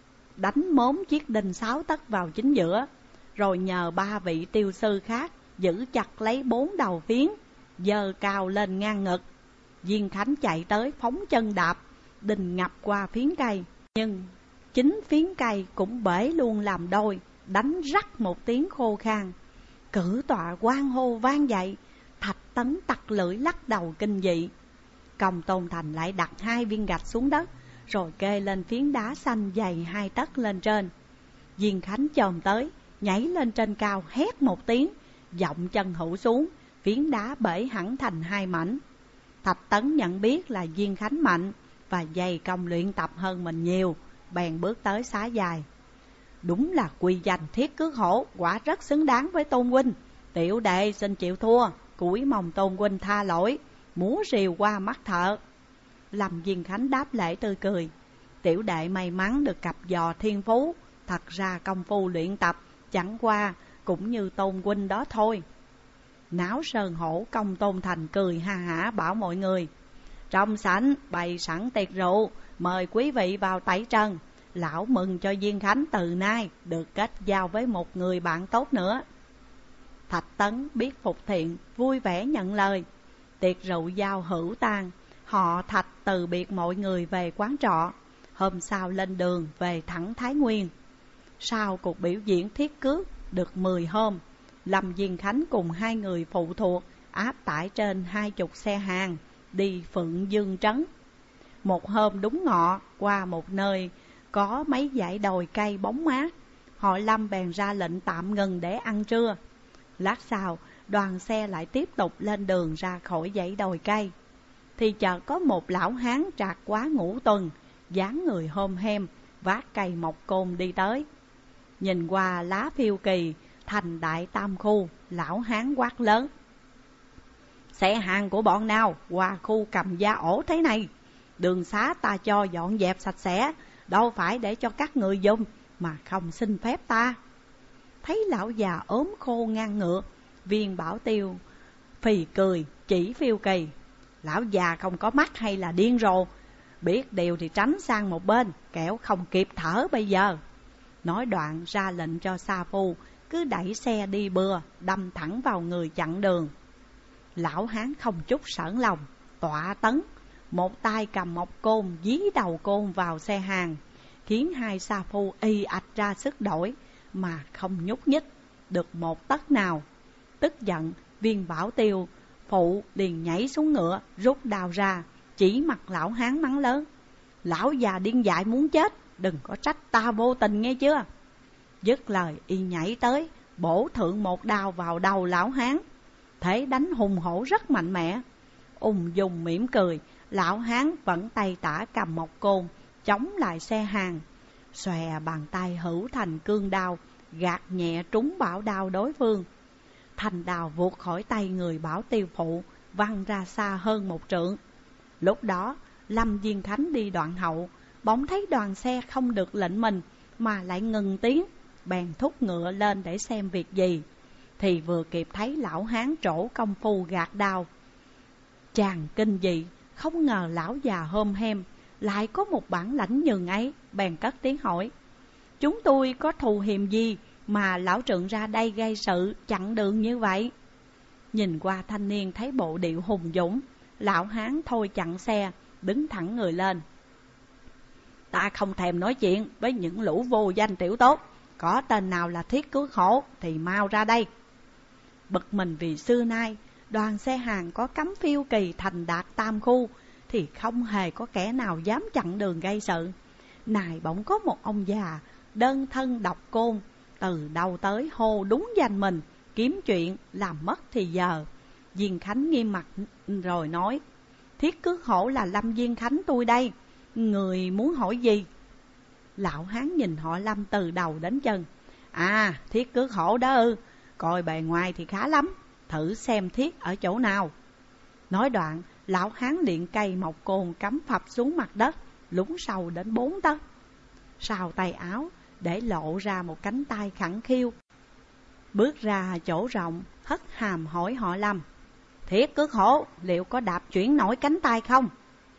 đánh mốm chiếc đinh 6 tấc vào chính giữa, rồi nhờ 3 vị tiêu sư khác giữ chặt lấy 4 đầu phiến, giơ cao lên ngang ngực. Diên Khánh chạy tới phóng chân đạp, đinh ngập qua phiến cây, nhưng chính phiến cây cũng bể luôn làm đôi, đánh rắc một tiếng khô khan. Cử tọa hoan hô vang dậy. Thạch Tấn tặc lưỡi lắc đầu kinh dị. Công Tôn Thành lại đặt 2 viên gạch xuống đất, rồi kê lên phiến đá xanh dày 2 tấc lên trên. Diên Khánh chồm tới, nhảy lên trên cao hét một tiếng, giọng chân hữu xuống, phiến đá bể hẳn thành 2 mảnh. Thạch Tấn nhận biết là Diên Khánh mạnh và dày công luyện tập hơn mình nhiều, bèn bước tới xá dài. Đúng là quy danh Thiết Cước Hổ, quả rất xứng đáng với Tôn huynh. Tiểu đệ xin chịu thua, cúi mong Tôn huynh tha lỗi, múa rìu qua mắt thợ. Lâm Diên Khánh đáp lễ tươi cười. Tiểu đệ may mắn được cặp giò thiên phú, thật ra công phu luyện tập chẳng qua cũng như Tôn huynh đó thôi. Náo Sơn Hổ Công Tôn Thành cười ha hả bảo mọi người: trong sảnh bày sẵn tiệc rượu, mời quý vị vào tẩy trần. Lão mừng cho Diên Khánh từ nay được kết giao với một người bạn tốt nữa. Thạch Tấn biết phục thiện, vui vẻ nhận lời. Tiệc rượu giao hữu tàn, họ Thạch từ biệt mọi người về quán trọ. Hôm sau lên đường về thẳng Thái Nguyên. Sau cuộc biểu diễn thiết cước được 10 hôm, Lâm Diên Khánh cùng 2 người phụ thuộc áp tải trên 20 xe hàng đi Phượng Dương Trấn. Một hôm đúng ngọ, qua một nơi có mấy dãy đồi cây bóng mát, họ Lâm bèn ra lệnh tạm ngừng để ăn trưa. Lát sau, đoàn xe lại tiếp tục lên đường ra khỏi dãy đồi cây. Thì chợt có một lão hán trạc quá ngũ tuần, dáng người hôm hem, vác cây mộc côn đi tới. Nhìn qua lá phiêu kỳ thành đại tam khu, lão hán quát lớn: xe hàng của bọn nào qua khu Cầm Gia ổ thế này? Đường xá ta cho dọn dẹp sạch sẽ, đâu phải để cho các người dùng mà không xin phép ta. Thấy lão già ốm khô ngang ngựa, Viên Bảo Tiêu phì cười chỉ phiêu kỳ: Lão già không có mắt hay là điên rồ? Biết điều thì tránh sang một bên, kẻo không kịp thở bây giờ. Nói đoạn ra lệnh cho sa phu cứ đẩy xe đi bừa, đâm thẳng vào người chặn đường. Lão hán không chút sởn lòng, tọa tấn, một tay cầm một côn dí đầu côn vào xe hàng, khiến hai sa phu y ạch ra sức đổi mà không nhúc nhích được một tấc nào. Tức giận, Viên Bảo Tiêu phụ liền nhảy xuống ngựa, rút đao ra, chỉ mặt lão hán mắng lớn: Lão già điên dại muốn chết, đừng có trách ta vô tình nghe chưa. Dứt lời y nhảy tới, bổ thượng một đao vào đầu lão hán. Thế đánh hùng hổ rất mạnh mẽ. Ung dung mỉm cười, lão hán vẫn tay tả cầm một côn chống lại xe hàng, xòe bàn tay hữu thành cương đao, gạt nhẹ trúng bảo đao đối phương. Thành đao vụt khỏi tay người Bảo Tiêu phụ, văng ra xa hơn một trượng. Lúc đó Lâm Diên Khánh đi đoạn hậu, bỗng thấy đoàn xe không được lệnh mình mà lại ngừng tiếng, bèn thúc ngựa lên để xem việc gì. Thì vừa kịp thấy lão hán trổ công phu gạt đao. Chàng kinh dị, không ngờ lão già hôm hem lại có một bản lãnh nhường ấy, bèn cất tiếng hỏi: Chúng tôi có thù hiềm gì mà lão trượng ra đây gây sự chặn đường như vậy? Nhìn qua thanh niên thấy bộ điệu hùng dũng, lão hán thôi chặn xe, đứng thẳng người lên: Ta không thèm nói chuyện với những lũ vô danh tiểu tốt, có tên nào là Thiết Cứu Hổ thì mau ra đây. Bực mình vì xưa nay đoàn xe hàng có cấm phiêu kỳ thành đạt tam khu thì không hề có kẻ nào dám chặn đường gây sự. Này bỗng có một ông già đơn thân độc côn, từ đầu tới hô đúng danh mình, kiếm chuyện làm mất thì giờ. Diên Khánh nghiêm mặt rồi nói: Thiết Cứu Hổ là Lâm Diên Khánh tôi đây, người muốn hỏi gì? Lão hán nhìn họ Lâm từ đầu đến chân: À, Thiết Cứu Hổ đó ư? Coi bề ngoài thì khá lắm, thử xem thiết ở chỗ nào. Nói đoạn, lão hán liền cây một côn cắm phập xuống mặt đất, lún sâu đến 4 tấc. Sau tay áo để lộ ra một cánh tay khẳng khiu. Bước ra chỗ rộng, hất hàm hỏi họ Lâm: Thiết Cứu Hổ liệu có đạp chuyển nổi cánh tay không?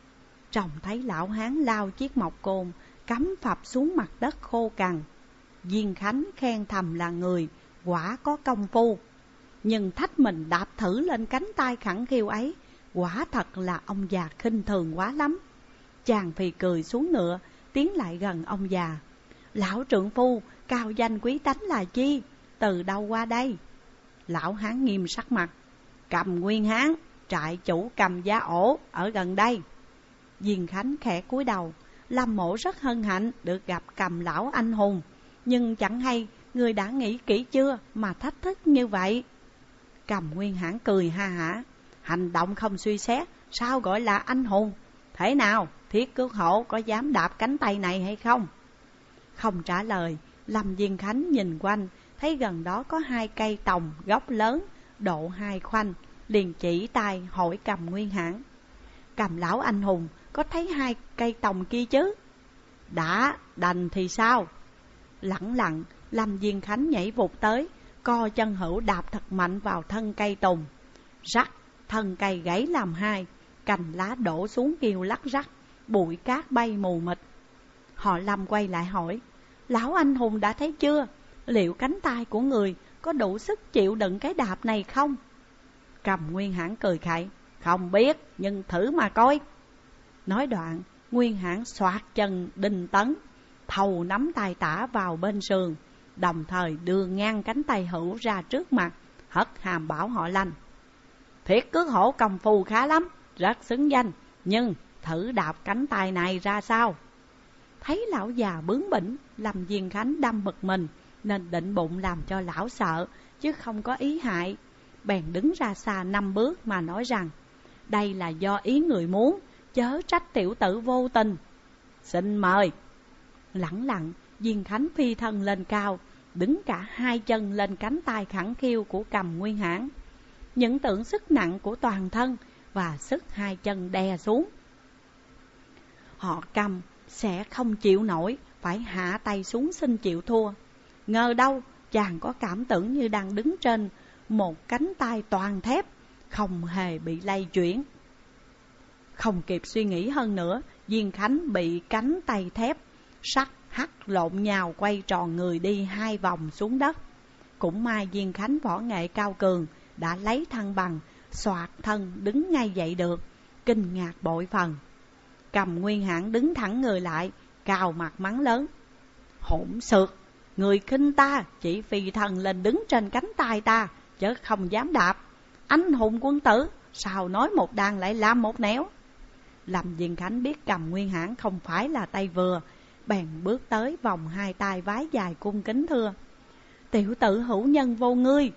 Trông thấy lão hán lao chiếc mộc côn cắm phập xuống mặt đất khô cằn, Diên Khánh khen thầm là người quả có công phu. Nhưng thách mình đạp thử lên cánh tay khẳng khiu ấy, quả thật là ông già khinh thường quá lắm. Chàng phì cười xuống ngựa, tiến lại gần ông già: Lão trượng phu, cao danh quý tánh là chi? Từ đâu qua đây? Lão hán nghiêm sắc mặt: Cầm Nguyên Hán, trại chủ Cầm Gia Ổ ở gần đây. Diên Khánh khẽ cúi đầu. Lâm mộ rất hân hạnh được gặp Cầm lão anh hùng, nhưng chẳng hay người đã nghĩ kỹ chưa mà thách thức như vậy. Cầm Nguyên Hán cười ha hả: Hành động không suy xét, sao gọi là anh hùng? Thế nào, Thiết Cứu Hổ có dám đạp cánh tay này hay không? Không trả lời, Lâm Diên Khánh nhìn quanh, thấy gần đó có 2 cây tòng gốc lớn, độ 2 khoanh, liền chỉ tay hỏi Cầm Nguyên Hán: Cầm lão anh hùng có thấy 2 cây tòng kia chứ? Đã đành thì sao? Lẳng lặng, Lâm Diên Khánh nhảy vụt tới, co chân hữu đạp thật mạnh vào thân cây tùng. Rắc, thân cây gãy làm 2, cành lá đổ xuống kêu lắc rắc, bụi cát bay mù mịt. Họ Lâm quay lại hỏi: Lão anh hùng đã thấy chưa? Liệu cánh tay của người có đủ sức chịu đựng cái đạp này không? Cầm Nguyên Hán cười khẩy: Không biết, nhưng thử mà coi. Nói đoạn, Nguyên Hán xoạc chân đinh tấn, thầu nắm tay tả vào bên sườn, đồng thời đưa ngang cánh tay hữu ra trước mặt, hất hàm bảo họ Lâm: Thiết Cứu Hổ công phu khá lắm, rất xứng danh, nhưng thử đạp cánh tay này ra sao? Thấy lão già bướng bỉnh, Lâm Diên Khánh đâm bực mình, nên định bụng làm cho lão sợ, chứ không có ý hại. Bèn đứng ra xa 5 bước mà nói rằng: Đây là do ý người muốn, chớ trách tiểu tử vô tình. Xin mời. Lẳng lặng, Diên Khánh phi thân lên cao, đứng cả 2 chân lên cánh tay khẳng khiu của Cầm Nguyên Hán. Những tưởng sức nặng của toàn thân và sức 2 chân đè xuống, họ Cầm sẽ không chịu nổi, phải hạ tay xuống xin chịu thua. Ngờ đâu chàng có cảm tưởng như đang đứng trên một cánh tay toàn thép, không hề bị lay chuyển. Không kịp suy nghĩ hơn nữa, Diên Khánh bị cánh tay thép sắt hắt lộn nhào quay tròn người đi 2 vòng xuống đất. Cũng may Diên Khánh võ nghệ cao cường, đã lấy thăng bằng, xoạc thân đứng ngay dậy được, kinh ngạc bội phần. Cầm Nguyên Hãn đứng thẳng người lại, cào mặt mắng lớn: hỗn xược, người khinh ta, chỉ phi thần lên đứng trên cánh tay ta, chứ không dám đạp. Anh hùng quân tử, sao nói một đàn lại làm một nẻo. Lâm Diên Khánh biết Cầm Nguyên Hãn không phải là tay vừa, bèn bước tới vòng 2 tay vái dài cung kính thưa: tiểu tử hữu nhân vô ngươi,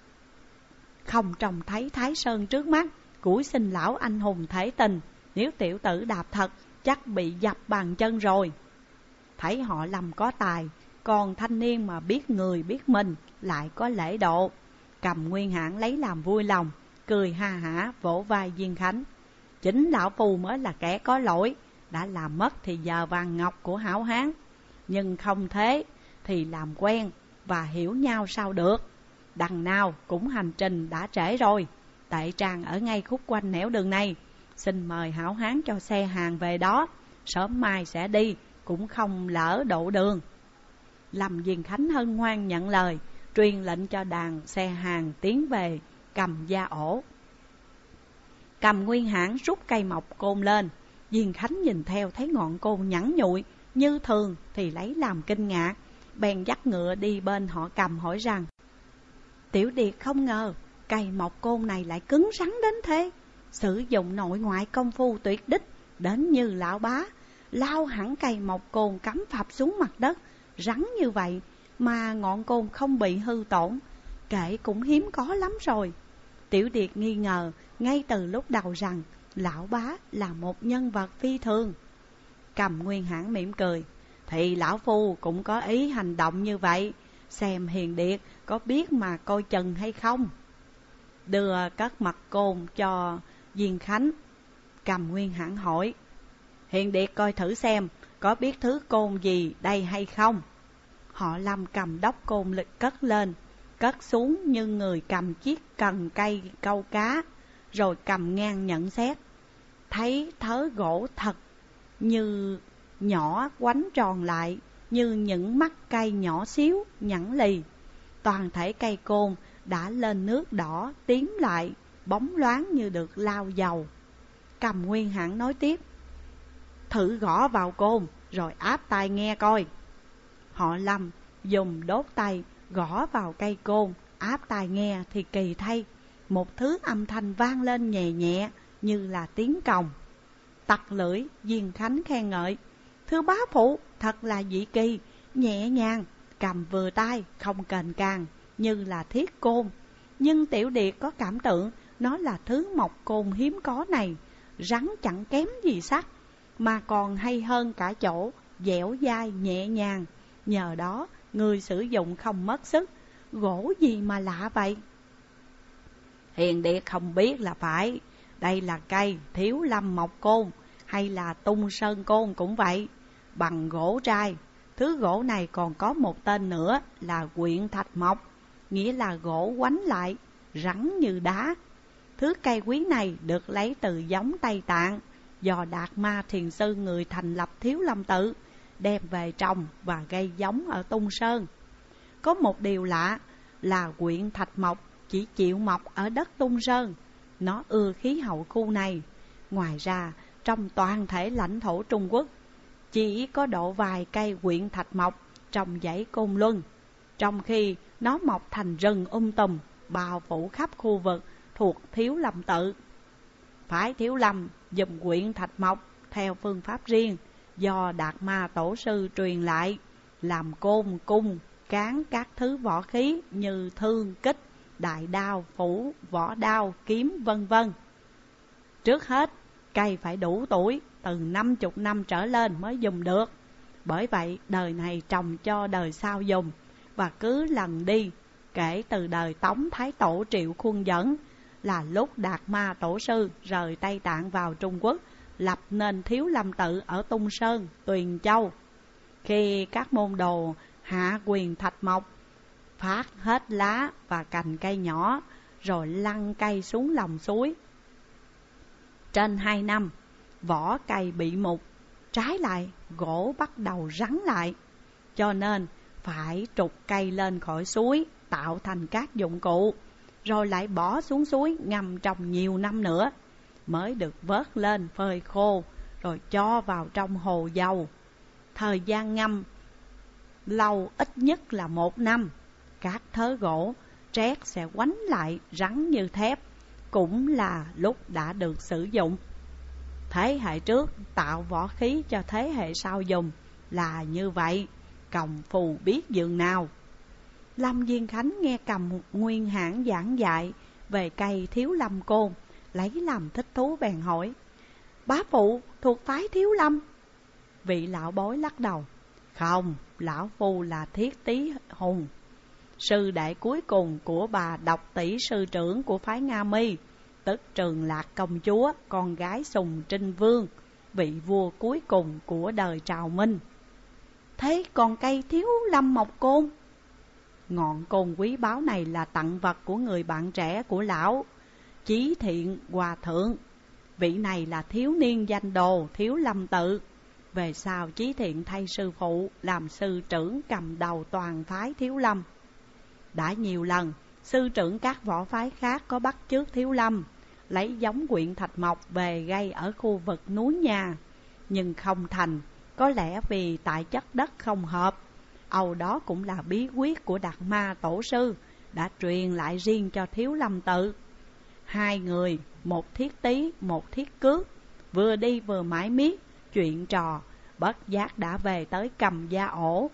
không trông thấy Thái Sơn trước mắt, cúi xin lão anh hùng thể tình. Nếu tiểu tử đạp thật, chắc bị dập bàn chân rồi. Thấy họ Lâm có tài, còn thanh niên mà biết người biết mình, lại có lễ độ. Cầm Nguyên Hãn lấy làm vui lòng, cười ha hả vỗ vai Diên Khánh: chính lão phu mới là kẻ có lỗi, đã làm mất thì giờ vàng ngọc của hảo hán. Nhưng không thế thì làm quen và hiểu nhau sao được. Đằng nào cũng hành trình đã trễ rồi, tệ trang ở ngay khúc quanh nẻo đường này, xin mời hảo hán cho xe hàng về đó, sớm mai sẽ đi, cũng không lỡ độ đường. Lâm Diên Khánh hân hoan nhận lời, truyền lệnh cho đàn xe hàng tiến về Cầm Gia ổ. Cầm Nguyên Hãn rút cây mộc côn lên, Diên Khánh nhìn theo thấy ngọn côn nhẵn nhụi như thường thì lấy làm kinh ngạc, bèn dắt ngựa đi bên họ Cầm hỏi rằng: tiểu điệt không ngờ cây mộc côn này lại cứng rắn đến thế, sử dụng nội ngoại công phu tuyệt đích, đến như lão bá lao hẳn cây mộc côn cắm phập xuống mặt đất, rắn như vậy mà ngọn côn không bị hư tổn, kể cũng hiếm có lắm rồi. Tiểu điệt nghi ngờ ngay từ lúc đầu rằng lão bá là một nhân vật phi thường. Cầm Nguyên Hãn mỉm cười: thì lão phu cũng có ý hành động như vậy, xem hiền điệt có biết mà coi chừng hay không. Đưa cất mặt côn cho Diên Khánh, Cầm Nguyên Hãn hỏi: hiền điệt coi thử xem có biết thứ côn gì đây hay không. Họ Lâm cầm đốc côn lịch cất lên, cất xuống như người cầm chiếc cần cây câu cá, rồi cầm ngang nhận xét. Thấy thớ gỗ thật như nhỏ quánh tròn lại, như những mắt cây nhỏ xíu nhẵn lì. Toàn thể cây côn đã lên nước đỏ tím lại, bóng loáng như được lau dầu. Cầm Nguyên Hãn nói tiếp: thử gõ vào côn rồi áp tai nghe coi. Họ Lâm dùng đốt tay gõ vào cây côn, áp tai nghe thì kỳ thay, một thứ âm thanh vang lên nhẹ nhẹ như là tiếng còng. Tặc lưỡi, Diên Khánh khen ngợi: thưa bá phụ, thật là dị kỳ, nhẹ nhàng, cầm vừa tay, không kềnh càng, như là thiết côn. Nhưng tiểu điệt có cảm tưởng nó là thứ mộc côn hiếm có này, rắn chẳng kém gì sắt, mà còn hay hơn cả chỗ dẻo dai nhẹ nhàng. Nhờ đó người sử dụng không mất sức. Gỗ gì mà lạ vậy? Hiền điệt không biết là phải. Đây là cây Thiếu Lâm mộc côn, hay là Tung Sơn côn cũng vậy, bằng gỗ trai. Thứ gỗ này còn có một tên nữa là quyện thạch mộc, nghĩa là gỗ quánh lại, rắn như đá. Thứ cây quý này được lấy từ giống Tây Tạng, do Đạt Ma thiền sư người thành lập Thiếu Lâm tự đem về trồng và gây giống ở Tung Sơn. Có một điều lạ là quyện thạch mộc chỉ chịu mọc ở đất Tung Sơn, nó ưa khí hậu khu này. Ngoài ra trong toàn thể lãnh thổ Trung Quốc chỉ có độ vài cây quyện thạch mộc trong dãy Côn Luân, trong khi nó mọc thành rừng tùm bao phủ khắp khu vực thuộc Thiếu Lâm tự. Phái Thiếu Lâm dùng quyện thạch mộc theo phương pháp riêng do Đạt Ma tổ sư truyền lại, làm côn, cung, cán các thứ võ khí như thương, kích, đại đao, phủ, võ đao, kiếm vân vân. Trước hết, cây phải đủ tuổi, từ 50 năm trở lên mới dùng được. Bởi vậy đời này trồng cho đời sau dùng, và cứ lần đi kể từ đời Tống Thái Tổ Triệu Khuôn dẫn, là lúc Đạt Ma tổ sư rời Tây Tạng vào Trung Quốc, lập nên Thiếu Lâm tự ở Tung Sơn, Tuyền Châu. Khi các môn đồ hạ quyền thạch mộc, phát hết lá và cành cây nhỏ, rồi lăn cây xuống lòng suối. Trên 2 năm, vỏ cây bị mục, trái lại gỗ bắt đầu rắn lại. Cho nên phải trục cây lên khỏi suối, tạo thành các dụng cụ, rồi lại bỏ xuống suối ngâm trong nhiều năm nữa, mới được vớt lên phơi khô, rồi cho vào trong hồ dầu. Thời gian ngâm lâu ít nhất là 1 năm. Các thớ gỗ trét sẽ quánh lại rắn như thép, cũng là lúc đã được sử dụng. Thế hệ trước tạo võ khí cho thế hệ sau dùng là như vậy, công phu biết dường nào. Lâm Viên Khánh nghe Cầm Nguyên Hãn giảng dạy về cây Thiếu Lâm Côn, lấy làm thích thú bèn hỏi: bá phụ thuộc phái Thiếu Lâm? Vị lão bối lắc đầu: không, lão phu là Thiết Tý Hùng, sư đệ cuối cùng của bà Độc Tỷ sư trưởng của phái Nga Mi, tức Trường Lạc công chúa, con gái Sùng Trinh Vương, vị vua cuối cùng của đời Trào Minh. Thế còn cây Thiếu Lâm Mộc Côn? Ngọn côn quý báu này là tặng vật của người bạn trẻ của lão, Chí Thiện Hòa Thượng. Vị này là thiếu niên danh đồ Thiếu Lâm Tự. Về sau Chí Thiện thay sư phụ làm sư trưởng cầm đầu toàn phái Thiếu Lâm. Đã nhiều lần sư trưởng các võ phái khác có bắt chước Thiếu Lâm, lấy giống quyện thạch mộc về gây ở khu vực núi nhà, nhưng không thành. Có lẽ vì tại chất đất không hợp. Âu đó cũng là bí quyết của Đạt Ma tổ sư đã truyền lại riêng cho Thiếu Lâm Tự. Hai người, một Thiết Tý, một Thiết Cước, vừa đi vừa mãi miết chuyện trò, bất giác đã về tới Cầm Gia ổ.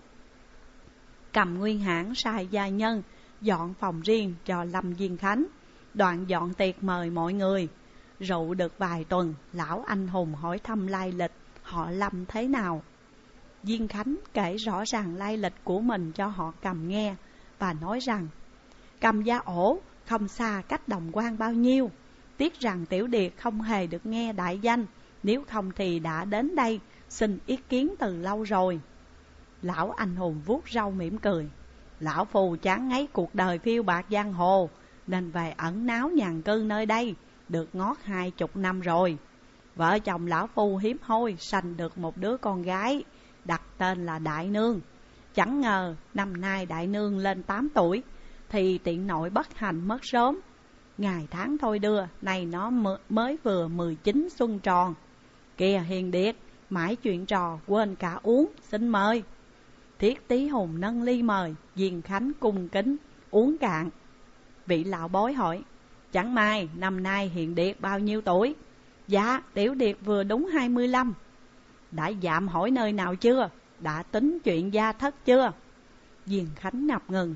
Cầm Nguyên Hãn sai gia nhân dọn phòng riêng cho Lâm Viên Khánh, đoạn dọn tiệc mời mọi người. Rượu được vài tuần, lão anh hùng hỏi thăm lai lịch họ Lâm thế nào. Viên Khánh kể rõ ràng lai lịch của mình cho họ Cầm nghe, và nói rằng Cầm Gia ổ không xa cách Đồng Quan bao nhiêu, tiếc rằng Tiểu Điệt không hề được nghe đại danh, nếu không thì đã đến đây xin ý kiến từ lâu rồi. Lão anh hùng vuốt râu mỉm cười: lão phù chán ngấy cuộc đời phiêu bạc giang hồ, nên về ẩn náu nhàn cư nơi đây được ngót 20 năm rồi. Vợ chồng lão phu hiếm hoi sanh được một đứa con gái, đặt tên là Đại Nương. Chẳng ngờ năm nay Đại Nương lên 8 tuổi, thì tiện nội bất hạnh mất sớm. Ngày tháng thôi đưa, nay nó mới vừa 19 xuân tròn. Kìa Hiền Điệt, mãi chuyện trò quên cả uống, xin mời. Thiết Tý Hùng nâng ly mời, Viên Khánh cung kính uống cạn. Vị lão bối hỏi: chẳng may năm nay Hiền Điệt bao nhiêu tuổi? Dạ, Tiểu Điệt vừa đúng 25. Đã dạm hỏi nơi nào chưa? Đã tính chuyện gia thất chưa? Viên Khánh ngập ngừng: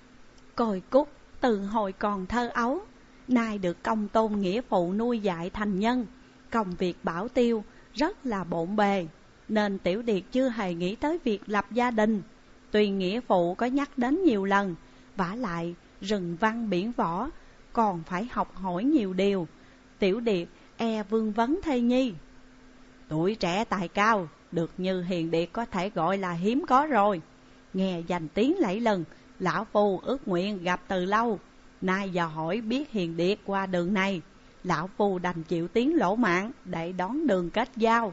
Côi Cúc từ hồi còn thơ ấu, nay được công tôn nghĩa phụ nuôi dạy thành nhân, công việc bảo tiêu rất là bộn bề, nên Tiểu Điệt chưa hề nghĩ tới việc lập gia đình. Tuy nghĩa phụ có nhắc đến nhiều lần, vả lại rừng văn biển võ, còn phải học hỏi nhiều điều. Tiểu Điệt e vương vấn thê nhi. Tuổi trẻ tài cao, được như Hiền Điệt có thể gọi là hiếm có rồi. Nghe danh tiếng lẫy lừng, lão phu ước nguyện gặp từ lâu. Nay dò hỏi biết Hiền Điệt qua đường này, lão phu đành chịu tiếng lỗ mạng để đón đường kết giao.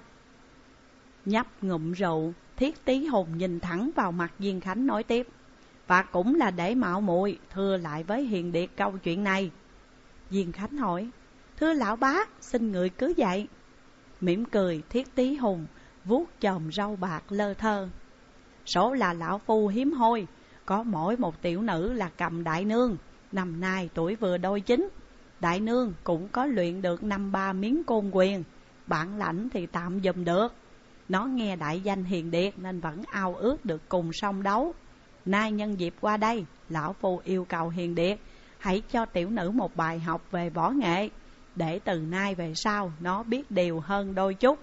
Nhấp ngụm rượu, Thiết Tý Hùng nhìn thẳng vào mặt Viên Khánh nói tiếp: và cũng là để mạo muội thưa lại với Hiền Điệt câu chuyện này. Viên Khánh hỏi: thưa lão bá, xin người cứ dạy. Mỉm cười, Thiết Tý Hùng vuốt chòm râu bạc lơ thơ: số là lão phu hiếm hoi, có mỗi một tiểu nữ là Cầm Đại Nương, năm nay tuổi vừa đôi chín. Đại Nương cũng có luyện được 5-3 miếng côn quyền, bản lãnh thì tạm dùm được. Nó nghe đại danh Hiền Điệt nên vẫn ao ước được cùng song đấu. Nay nhân dịp qua đây, lão phu yêu cầu Hiền Điệt hãy cho tiểu nữ một bài học về võ nghệ, để từ nay về sau nó biết điều hơn đôi chút.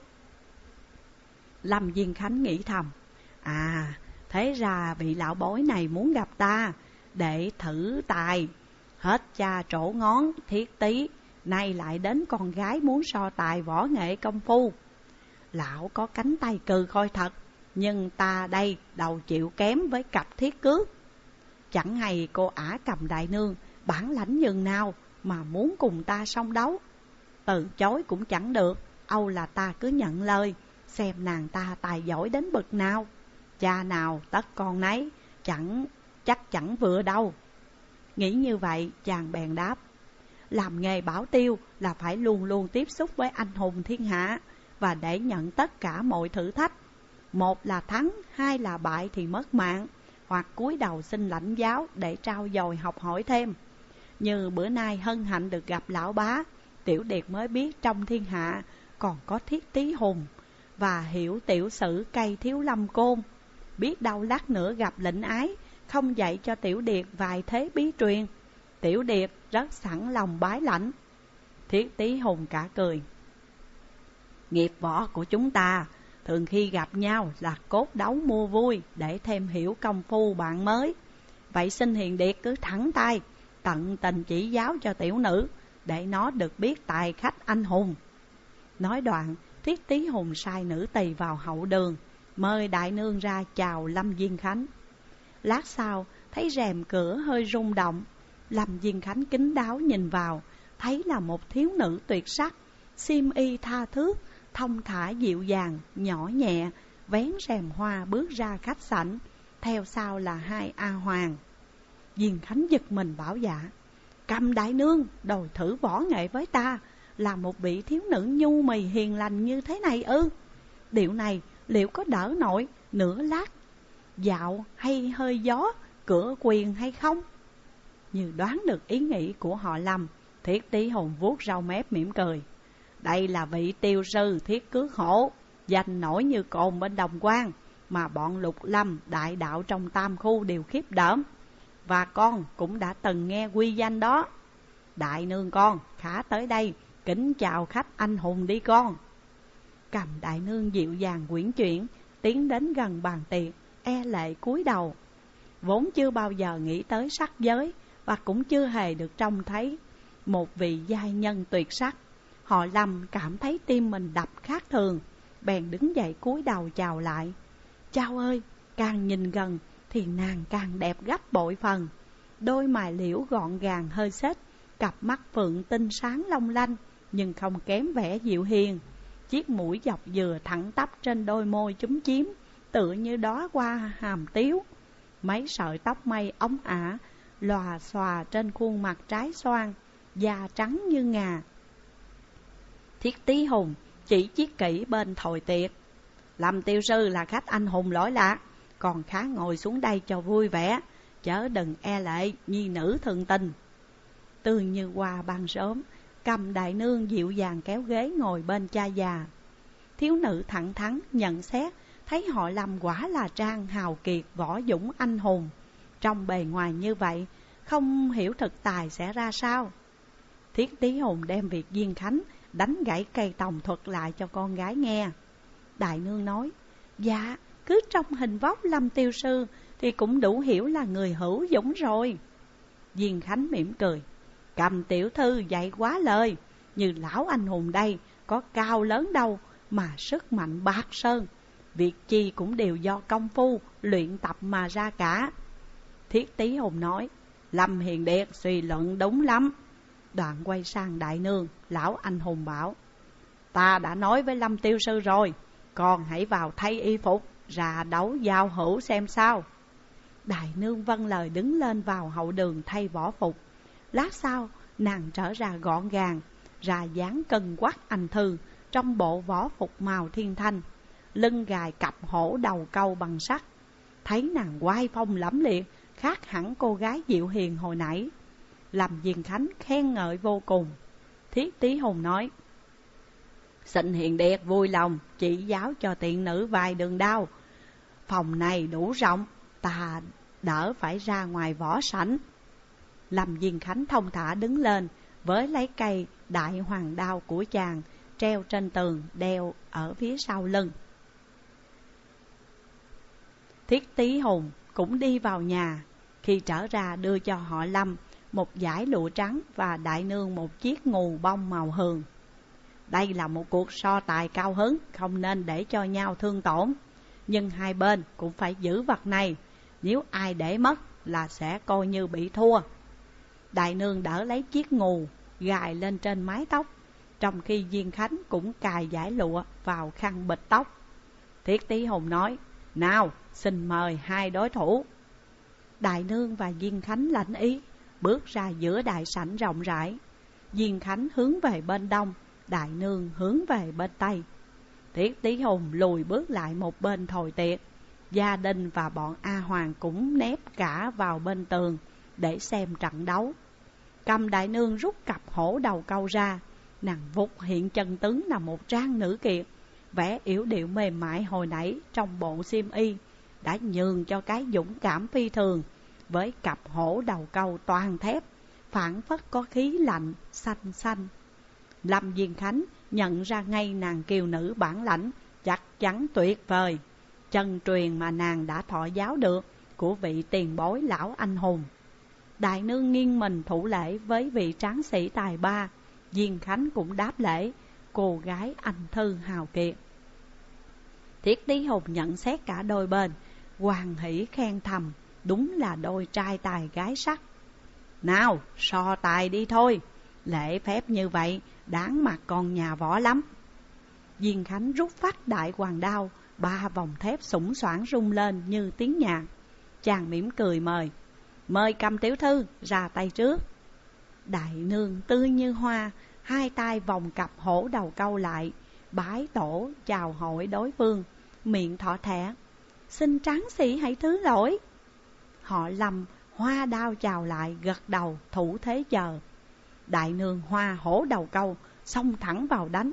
Lâm Viên Khánh nghĩ thầm: à, thế ra vị lão bối này muốn gặp ta để thử tài. Hết cha trổ ngón Thiết Tý, nay lại đến con gái muốn so tài võ nghệ công phu. Lão có cánh tay cừ khôi thật, nhưng ta đây đầu chịu kém với cặp Thiết Cước. Chẳng hay cô ả Cầm Đại Nương bản lãnh nhường nào mà muốn cùng ta song đấu. Từ chối cũng chẳng được, Âu là ta cứ nhận lời, xem nàng ta tài giỏi đến bậc nào. Cha nào tất con nấy, chắc chẳng vừa đâu. Nghĩ như vậy, chàng bèn đáp: làm nghề bảo tiêu là phải luôn luôn tiếp xúc với anh hùng thiên hạ, và để nhận tất cả mọi thử thách. Một là thắng, hai là bại thì mất mạng, hoặc cúi đầu xin lãnh giáo để trau dồi học hỏi thêm. Như bữa nay hân hạnh được gặp lão bá, Tiểu Điệt mới biết trong thiên hạ còn có Thiết Tý Hùng, và hiểu tiểu sử cây Thiếu Lâm Côn. Biết đâu lát nữa gặp lệnh ái, không dạy cho Tiểu Điệt vài thế bí truyền. Tiểu Điệt rất sẵn lòng bái lãnh. Thiết Tý Hùng cả cười: nghiệp võ của chúng ta thường khi gặp nhau là cốt đấu mua vui, để thêm hiểu công phu bạn mới. Vậy xin Hiền Điệt cứ thẳng tay tận tình chỉ giáo cho tiểu nữ, để nó được biết tài khách anh hùng. Nói đoạn, Thiết Tý Hùng sai nữ tỳ vào hậu đường, mời đại nương ra chào Lâm Diên Khánh. Lát sau, thấy rèm cửa hơi rung động. Lâm Diên Khánh kín đáo nhìn vào, thấy là một thiếu nữ tuyệt sắc, xiêm y tha thước, thông thả dịu dàng, nhỏ nhẹ, vén rèm hoa bước ra khách sảnh, theo sau là hai A Hoàng. Diên Khánh giật mình bảo dạ: cầm đại nương đòi thử võ nghệ với ta, là một vị thiếu nữ nhu mì hiền lành như thế này ư? Điệu này liệu có đỡ nổi nửa lát dạo hay hơi gió cửa quyền hay không? Như đoán được ý nghĩ của họ Lâm, Thiết Tý Hùng vuốt râu mép mỉm cười: đây là vị tiêu sư Thiết Cước Hổ, danh nổi như cồn bên Đồng Quan, mà bọn Lục Lâm đại đạo trong Tam Khu đều khiếp đảm. Và con cũng đã từng nghe quy danh đó. Đại nương con khả tới đây kính chào khách anh hùng đi con. Cầm đại nương dịu dàng quyển chuyển, tiến đến gần bàn tiệc, e lệ cúi đầu. Vốn chưa bao giờ nghĩ tới sắc giới, và cũng chưa hề được trông thấy một vị giai nhân tuyệt sắc. Họ Lâm cảm thấy tim mình đập khác thường, bèn đứng dậy cúi đầu chào lại. Chao ơi, càng nhìn gần thì nàng càng đẹp gấp bội phần. Đôi mày liễu gọn gàng hơi xếch, cặp mắt phượng tinh sáng long lanh, nhưng không kém vẻ dịu hiền. Chiếc mũi dọc dừa thẳng tắp trên đôi môi chúm chím, tựa như đóa hoa hàm tiếu. Mấy sợi tóc mây óng ả lòa xòa trên khuôn mặt trái xoan, da trắng như ngà. Thiết Tý Hùng chỉ chiết kỹ bên thồi tiệc: Lâm tiêu sư là khách anh hùng lỗi lạc, còn khá ngồi xuống đây cho vui vẻ, chớ đừng e lệ nhi nữ thường tình. Tươi như hoa ban sớm, Cầm đại nương dịu dàng kéo ghế ngồi bên cha già. Thiếu nữ thẳng thắn nhận xét, thấy họ Lâm quả là trang hào kiệt võ dũng anh hùng. Trong bề ngoài như vậy, không hiểu thực tài sẽ ra sao. Thiết Tý Hùng đem việc Diên Khánh đánh gãy cây tòng thuật lại cho con gái nghe. Đại nương nói: dạ, cứ trong hình vóc Lâm tiêu sư thì cũng đủ hiểu là người hữu dũng rồi. Diên Khánh mỉm cười: Cầm tiểu thư dạy quá lời, như lão anh hùng đây có cao lớn đâu mà sức mạnh bạc sơn, việc chi cũng đều do công phu luyện tập mà ra cả. Thiết Tý Hùng nói: Lâm Hiền Điệt suy luận đúng lắm. Đoạn quay sang đại nương, lão anh hùng bảo: ta đã nói với Lâm tiêu sư rồi, con hãy vào thay y phục ra đấu giao hữu xem sao. Đại nương vâng lời đứng lên vào hậu đường thay võ phục. Lát sau nàng trở ra gọn gàng, ra dáng cân quắc anh thư, trong bộ võ phục màu thiên thanh, lưng gài cặp hổ đầu câu bằng sắt. Thấy nàng oai phong lẫm liệt, khác hẳn cô gái dịu hiền hồi nãy. Lâm Diên Khánh khen ngợi vô cùng. Thiết Tý Hùng nói: xin Hiền Điệt vui lòng chỉ giáo cho tiện nữ vài đường đao. Phòng này đủ rộng, ta đỡ phải ra ngoài võ sảnh. Lâm Diên Khánh thông thả đứng lên, với lấy cây đại hoàng đao của chàng treo trên tường, đeo ở phía sau lưng. Thiết Tý Hùng cũng đi vào nhà. Khi trở ra đưa cho họ Lâm một dải lụa trắng và đại nương một chiếc ngù bông màu hường. Đây là một cuộc so tài cao hứng, không nên để cho nhau thương tổn, nhưng hai bên cũng phải giữ vật này, nếu ai để mất là sẽ coi như bị thua. Đại nương đỡ lấy chiếc ngù gài lên trên mái tóc, trong khi Diên Khánh cũng cài dải lụa vào khăn bịch tóc. Thiết Tí Hùng nói: "Nào, xin mời hai đối thủ." Đại Nương và Diên Khánh lãnh ý, bước ra giữa đại sảnh rộng rãi. Diên Khánh hướng về bên đông, Đại Nương hướng về bên tây. Thiết Tí Hùng lùi bước lại một bên thồi tiệc. Gia Đình và bọn A Hoàng cũng nép cả vào bên tường để xem trận đấu. Cầm Đại Nương rút cặp hổ đầu câu ra. Nàng vụt hiện chân tướng là một trang nữ kiệt. Vẻ yểu điệu mềm mại hồi nãy trong bộ xiêm y đã nhường cho cái dũng cảm phi thường. Với cặp hổ đầu câu toàn thép, phảng phất có khí lạnh xanh xanh. Lâm Diên Khánh nhận ra ngay nàng kiều nữ bản lãnh chắc chắn tuyệt vời, chân truyền mà nàng đã thọ giáo được của vị tiền bối lão anh hùng. Đại Nương nghiêng mình thủ lễ với vị tráng sĩ tài ba. Diên Khánh cũng đáp lễ, cô gái anh thư hào kiệt. Thiết Tí Hùng nhận xét cả đôi bên, hoan hỷ khen thầm, đúng là đôi trai tài gái sắc. Nào, so tài đi thôi, lễ phép như vậy đáng mặt con nhà võ lắm. Diên Khánh rút phách đại hoàng đao, 3 vòng thép sủng soảng rung lên như tiếng nhạc. Chàng mỉm cười mời: "Mời Cầm tiểu thư ra tay trước." Đại Nương tươi như hoa, hai tay vòng cặp hổ đầu câu lại, bái tổ chào hỏi đối phương, miệng thọ thẻ: "Xin tráng sĩ hãy thứ lỗi." Họ Lâm hoa đao chào lại, gật đầu thủ thế chờ. Đại Nương hoa hổ đầu câu, xông thẳng vào đánh.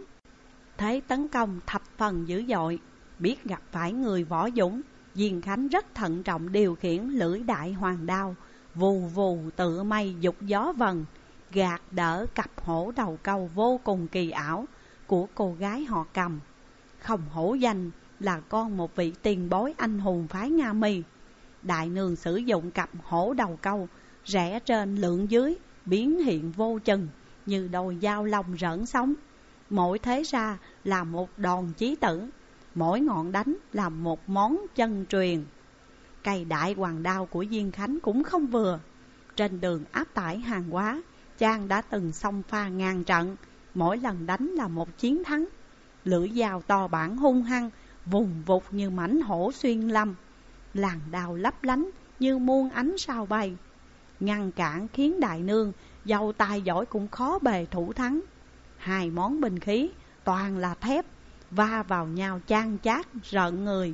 Thế tấn công thập phần dữ dội, biết gặp phải người võ dũng, Diên Khánh rất thận trọng điều khiển lưỡi đại hoàng đao, vù vù tựa mây dục gió vần, gạt đỡ cặp hổ đầu câu vô cùng kỳ ảo của cô gái họ Cầm. Không hổ danh là con một vị tiền bối anh hùng phái Nga Mi. Đại Nương sử dụng cặp hổ đầu câu, rẽ trên lượn dưới, biến hiện vô chừng như đôi dao long rỡn sóng. Mỗi thế ra là một đòn chí tử, mỗi ngọn đánh là một món chân truyền. Cây đại hoàng đao của Diên Khánh cũng không vừa. Trên đường áp tải hàng hóa, chàng đã từng xông pha ngàn trận, mỗi lần đánh là một chiến thắng. Lưỡi dao to bản hung hăng, vùng vụt như mãnh hổ xuyên lâm, làn đao lấp lánh như muôn ánh sao bay. Ngăn cản khiến Đại Nương dầu tài giỏi cũng khó bề thủ thắng. Hai món binh khí toàn là thép, va vào nhau chan chát rợn người.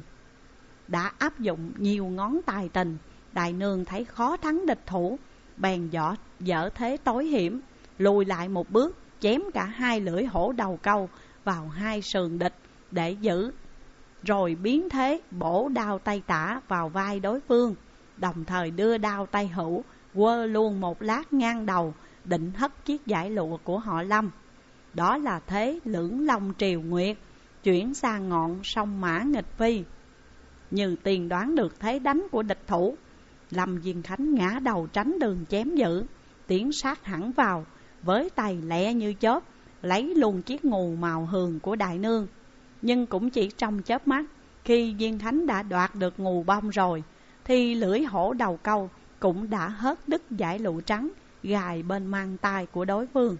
Đã áp dụng nhiều ngón tài tình, Đại Nương thấy khó thắng địch thủ, bèn dở thế tối hiểm, lùi lại một bước, chém cả hai lưỡi hổ đầu câu vào hai sườn địch để giữ, rồi biến thế bổ đao tay tả vào vai đối phương, đồng thời đưa đao tay hữu quơ luôn một lát ngang đầu, định hất chiếc dải lụa của họ Lâm. Đó là thế lưỡng long triều nguyệt, chuyển sang ngọn sông Mã nghịch phi. Như tiên đoán được thế đánh của địch thủ, Lâm Diên Khánh ngã đầu tránh đường chém giữ, tiến sát hẳn vào, với tay lẹ như chớp, lấy luôn chiếc ngù màu hường của Đại Nương. Nhưng cũng chỉ trong chớp mắt, khi Diên Khánh đã đoạt được ngù bông rồi, thì lưỡi hổ đầu câu cũng đã hớt đứt dải lụa trắng gài bên mang tay của đối phương.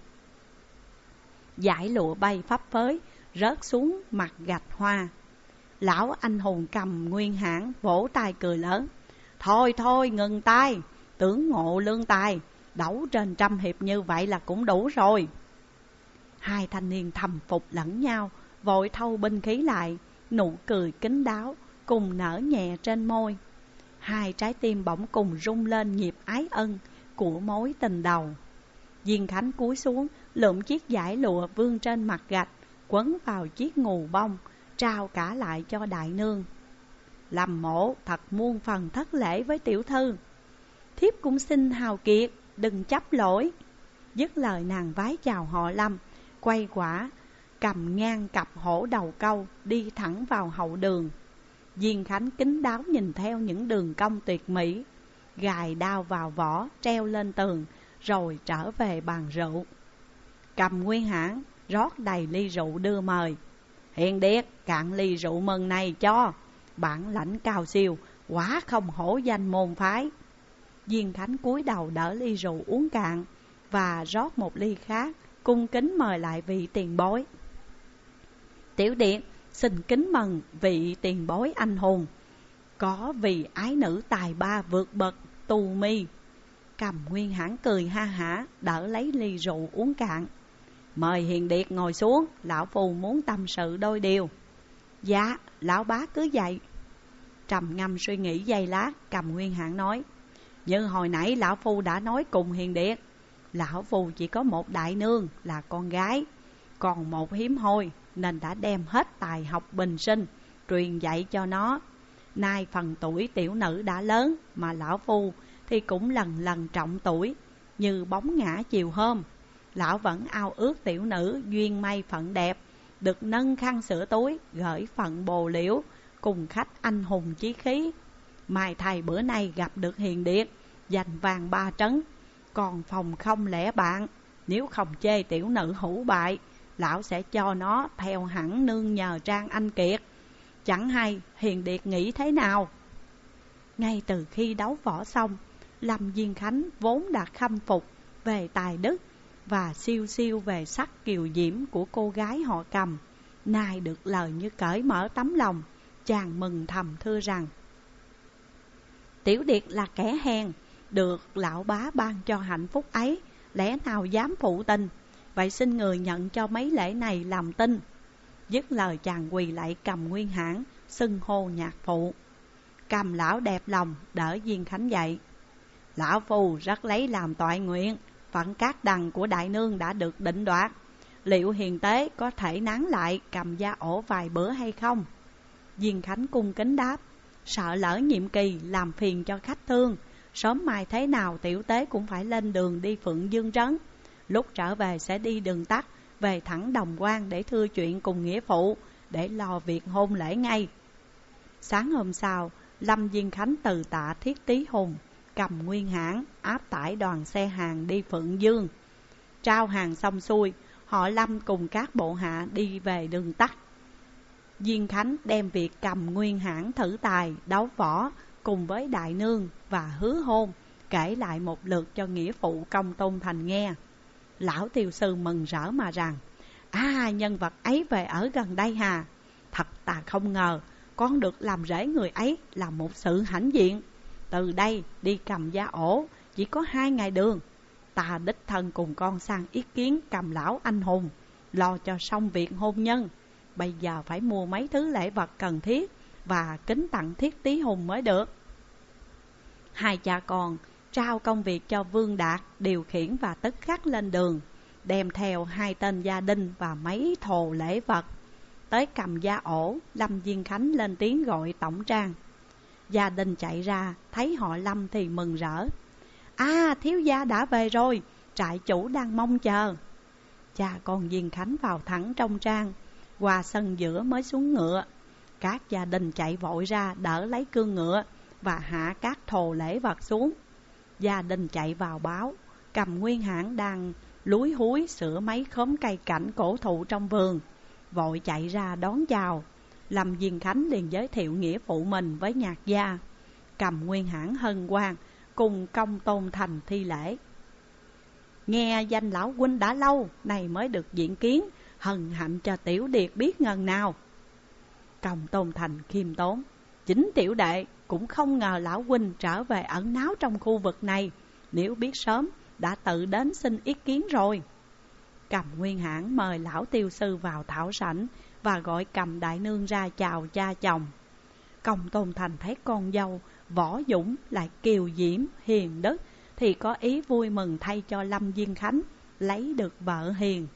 Dải lụa bay phấp phới, rớt xuống mặt gạch hoa. Lão anh hùng Cầm Nguyên Hãn vỗ tay cười lớn: Thôi thôi ngừng tay, tướng ngộ lương tài, đấu trên 100 hiệp như vậy là cũng đủ rồi. Hai thanh niên thầm phục lẫn nhau, vội thâu binh khí lại, nụ cười kín đáo cùng nở nhẹ trên môi. Hai trái tim bỗng cùng rung lên nhịp ái ân của mối tình đầu. Diên Khánh cúi xuống, lượm chiếc dải lụa vương trên mặt gạch, quấn vào chiếc ngù bông, trao cả lại cho Đại Nương. Lâm mộ thật muôn phần thất lễ với tiểu thư, thiếp cũng xin hào kiệt đừng chấp lỗi. Dứt lời nàng vái chào họ Lâm, quay quả cầm ngang cặp hổ đầu câu, đi thẳng vào hậu đường. Diên Khánh kín đáo nhìn theo những đường cong tuyệt mỹ, gài đao vào vỏ, treo lên tường, rồi trở về bàn rượu. Cầm Nguyên Hãn rót đầy ly rượu đưa mời. Hiền điệt cạn ly rượu mừng này cho, bản lãnh cao siêu, quả không hổ danh môn phái. Diên Khánh cúi đầu đỡ ly rượu uống cạn, và rót một ly khác cung kính mời lại vị tiền bối. Tiểu Điệt xin kính mừng vị tiền bối anh hùng, có vì ái nữ tài ba vượt bậc tu mi. Cầm Nguyên Hãn cười ha hả, đỡ lấy ly rượu uống cạn. Mời Hiền Điệt ngồi xuống, lão phu muốn tâm sự đôi điều. Dạ, lão bá cứ dậy. Trầm ngâm suy nghĩ giây lát, Cầm Nguyên Hãn nói: như hồi nãy lão phu đã nói cùng Hiền Điệt, lão phu chỉ có một đại nương là con gái, còn một hiếm hoi, nên đã đem hết tài học bình sinh truyền dạy cho nó. Nay phần tuổi tiểu nữ đã lớn, mà lão phu thì cũng lần lần trọng tuổi. Như bóng ngã chiều hôm, lão vẫn ao ước tiểu nữ duyên may phận đẹp, được nâng khăn sửa túi, gửi phận bồ liễu, cùng khách anh hùng chí khí. Mai thầy bữa nay gặp được Hiền Điệt, giành vàng 3 trấn, còn phòng không lẻ bạn. Nếu không chê tiểu nữ hữu bại, lão sẽ cho nó theo hẳn nương nhờ Trang Anh Kiệt. Chẳng hay Hiền Điệt nghĩ thế nào? Ngay từ khi đấu võ xong, Lâm Diên Khánh vốn đã khâm phục về tài đức và siêu siêu về sắc kiều diễm của cô gái họ Cầm. Nay được lời như cởi mở tấm lòng, chàng mừng thầm thưa rằng: Tiểu Điệt là kẻ hèn, được lão bá ban cho hạnh phúc ấy, lẽ nào dám phụ tình? Vậy xin người nhận cho mấy lễ này làm tin. Dứt lời chàng quỳ lạy Cầm Nguyên Hãn, xưng hô nhạc phụ. Cầm lão đẹp lòng đỡ Diên Khánh dậy. Lão phu rất lấy làm toại nguyện, phận các đằng của đại nương đã được định đoạt. Liệu hiền tế có thể nán lại Cầm gia ổ vài bữa hay không? Diên Khánh cung kính đáp: sợ lỡ nhiệm kỳ làm phiền cho khách thương, sớm mai thế nào tiểu tế cũng phải lên đường đi Phượng Dương Trấn. Lúc trở về sẽ đi đường tắt về thẳng Đồng Quan để thưa chuyện cùng nghĩa phụ, để lo việc hôn lễ ngay. Sáng hôm sau, Lâm Diên Khánh từ tạ Thiết Tý Hùng, Cầm Nguyên Hãn áp tải đoàn xe hàng đi Phượng Dương. Trao hàng xong xuôi, họ Lâm cùng các bộ hạ đi về đường tắt. Diên Khánh đem việc Cầm Nguyên Hãn thử tài, đấu võ cùng với đại nương và hứa hôn kể lại một lượt cho nghĩa phụ Công Tôn Thành nghe. Lão tiêu sư mừng rỡ mà rằng: nhân vật ấy về ở gần đây hà. Thật ta không ngờ con được làm rể người ấy là một sự hãnh diện. Từ đây đi Cầm gia ổ chỉ có 2 ngày đường. Ta đích thân cùng con sang ý kiến Cầm lão anh hùng, lo cho xong việc hôn nhân. Bây giờ phải mua mấy thứ lễ vật cần thiết và kính tặng Thiết Tý Hùng mới được. Hai cha con trao công việc cho Vương Đạt điều khiển và tức khắc lên đường, đem theo 2 tên gia đình và mấy thồ lễ vật. Tới Cầm gia ổ, Lâm Diên Khánh lên tiếng gọi tổng trang. Gia đình chạy ra, thấy họ Lâm thì mừng rỡ: thiếu gia đã về rồi, trại chủ đang mong chờ. Cha con Diên Khánh vào thẳng trong trang, qua sân giữa mới xuống ngựa. Các gia đình chạy vội ra đỡ lấy cương ngựa và hạ các thồ lễ vật xuống. Gia đình chạy vào báo Cầm Nguyên Hãn đang lúi húi sửa mấy khóm cây cảnh cổ thụ trong vườn, vội chạy ra đón chào. Lâm Diên Khánh liền giới thiệu nghĩa phụ mình với nhạc gia. Cầm Nguyên Hãn hân hoan cùng Công Tôn Thành thi lễ. Nghe danh lão huynh đã lâu, này mới được diện kiến, hân hạnh cho tiểu điệt biết ngần nào. Công Tôn Thành khiêm tốn: chính tiểu đệ cũng không ngờ lão huynh trở về ẩn náu trong khu vực này, nếu biết sớm đã tự đến xin ý kiến rồi. Cầm Nguyên Hãn mời lão tiêu sư vào thảo sảnh và gọi Cầm đại nương ra chào cha chồng. Công Tôn Thành thấy con dâu võ dũng lại kiều diễm hiền đức thì có ý vui mừng thay cho Lâm Diên Khánh lấy được vợ hiền.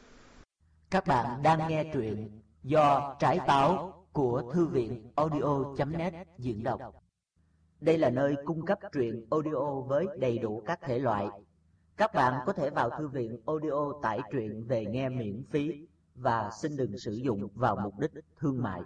Các bạn đang nghe truyện do Trái Táo của Thư viện audio.net diễn đọc. Đây là nơi cung cấp truyện audio với đầy đủ các thể loại. Các bạn có thể vào thư viện audio tải truyện về nghe miễn phí và xin đừng sử dụng vào mục đích thương mại.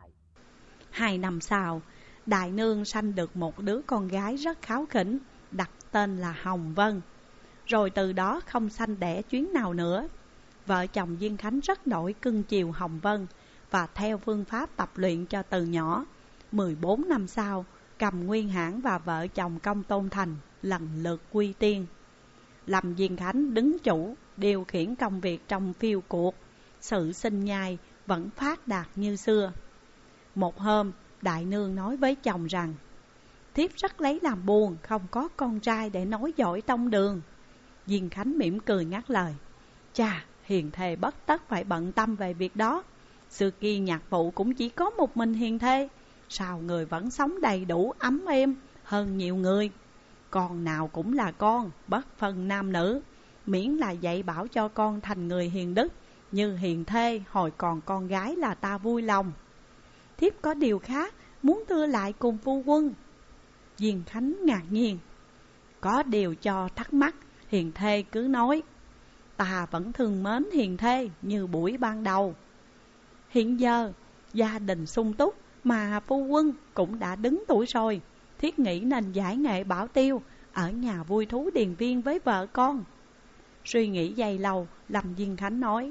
2 năm sau, đại nương sanh được một đứa con gái rất kháu khỉnh, đặt tên là Hồng Vân. Rồi từ đó không sanh đẻ chuyến nào nữa. Vợ chồng Diên Khánh rất nổi cưng chiều Hồng Vân và theo phương pháp tập luyện cho từ nhỏ. 14 năm sau, Cầm Nguyên Hãn và vợ chồng Công Tôn Thành lần lượt quy tiên. Lâm Diên Khánh đứng chủ điều khiển công việc trong phiêu cuộc, sự sinh nhai vẫn phát đạt như xưa. Một hôm, đại nương nói với chồng rằng, thiếp rất lấy làm buồn không có con trai để nối dõi tông đường. Diên Khánh mỉm cười ngắt lời, chà, hiền thê bất tất phải bận tâm về việc đó. Xưa kia nhạc phụ cũng chỉ có một mình hiền thê, sao người vẫn sống đầy đủ ấm êm hơn nhiều người. Con nào cũng là con, bất phân nam nữ, miễn là dạy bảo cho con thành người hiền đức như hiền thê hồi còn con gái là ta vui lòng. Thiếp có điều khác muốn thưa lại cùng phu quân. Diên Khánh ngạc nhiên, có điều cho thắc mắc, hiền thê cứ nói. Ta vẫn thương mến hiền thê như buổi ban đầu. Hiện giờ gia đình sung túc, mà phu quân cũng đã đứng tuổi rồi, thiết nghĩ nên giải nghệ bảo tiêu, ở nhà vui thú điền viên với vợ con. Suy nghĩ giây lâu, Lâm Diên Khánh nói,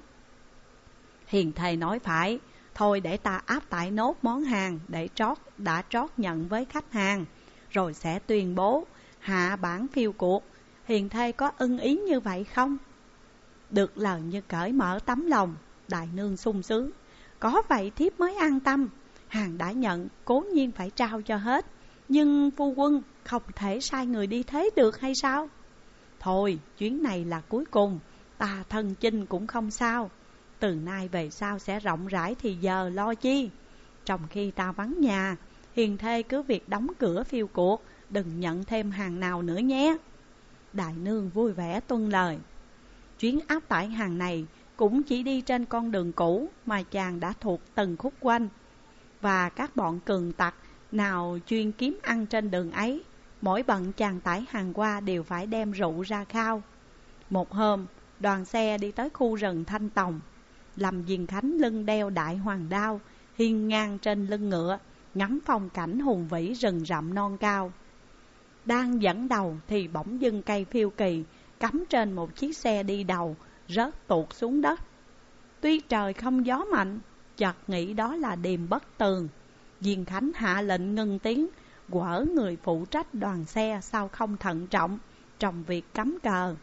hiền thê nói phải, thôi để ta áp tải nốt món hàng để đã trót nhận với khách hàng, rồi sẽ tuyên bố hạ bản phiêu cuộc. Hiền thê có ưng ý như vậy không? Được lời như cởi mở tấm lòng, đại nương sung sướng. Có vậy thiếp mới an tâm. Hàng đã nhận, cố nhiên phải trao cho hết, nhưng phu quân không thể sai người đi thế được hay sao? Thôi, chuyến này là cuối cùng, ta thân chinh cũng không sao. Từ nay về sau sẽ rộng rãi thì giờ lo chi. Trong khi ta vắng nhà, hiền thê cứ việc đóng cửa phiêu cuộc, đừng nhận thêm hàng nào nữa nhé. Đại nương vui vẻ tuân lời. Chuyến áp tải hàng này cũng chỉ đi trên con đường cũ mà chàng đã thuộc từng khúc quanh, và các bọn cường tặc nào chuyên kiếm ăn trên đường ấy, mỗi bận chàng tải hàng qua đều phải đem rượu ra khao. Một hôm, đoàn xe đi tới khu rừng Thanh Tòng. Lâm Diên Khánh lưng đeo đại hoàng đao, hiên ngang trên lưng ngựa, ngắm phong cảnh hùng vĩ rừng rậm non cao. Đang dẫn đầu thì bỗng dưng cây phiêu kỳ cắm trên một chiếc xe đi đầu, rớt tuột xuống đất. Tuy trời không gió mạnh, chợt nghĩ đó là điềm bất tường. Diên Khánh hạ lệnh ngưng tiếng, quở người phụ trách đoàn xe sao không thận trọng trong việc cắm cờ.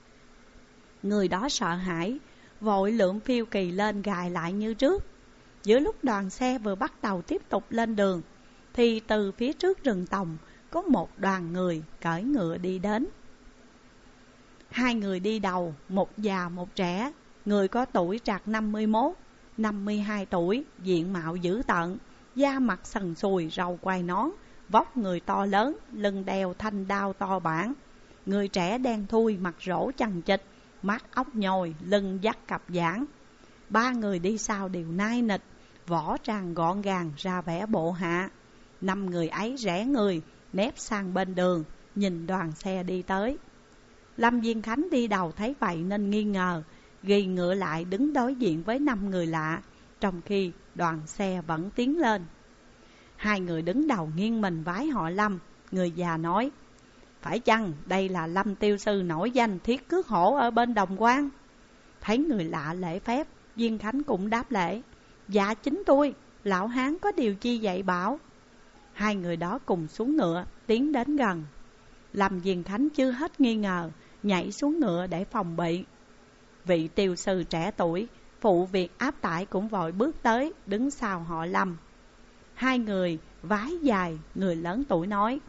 Người đó sợ hãi, vội lượm phiêu kỳ lên gài lại như trước. Giữa lúc đoàn xe vừa bắt đầu tiếp tục lên đường, thì từ phía trước rừng tòng có một đoàn người cưỡi ngựa đi đến. Hai người đi đầu, một già một trẻ. Người có tuổi trạc 51, 52 tuổi, diện mạo dữ tợn, da mặt sần sùi, râu quai nón, vóc người to lớn, lưng đeo thanh đao to bản. Người trẻ đen thui, mặt rỗ chằng chịt, mắt ốc nhồi, lưng dắt cặp giảng. Ba người đi sau đều nai nịch, võ trang gọn gàng ra vẻ bộ hạ. 5 người ấy rẽ người, nép sang bên đường, nhìn đoàn xe đi tới. Lâm Diên Khánh đi đầu thấy vậy nên nghi ngờ, ghi ngựa lại đứng đối diện với 5 người lạ, trong khi đoàn xe vẫn tiến lên. Hai người đứng đầu nghiêng mình vái họ Lâm. Người già nói, phải chăng đây là Lâm tiêu sư nổi danh thiết cước hổ ở bên Đồng Quan? Thấy người lạ lễ phép, Diên Khánh cũng đáp lễ, dạ chính tôi, lão hán có điều chi dạy bảo. Hai người đó cùng xuống ngựa, tiến đến gần. Lâm Diên Khánh chưa hết nghi ngờ, nhảy xuống ngựa để phòng bị. Vị tiêu sư trẻ tuổi, phụ việc áp tải cũng vội bước tới, đứng sau họ Lâm. Hai người vái dài, người lớn tuổi nói,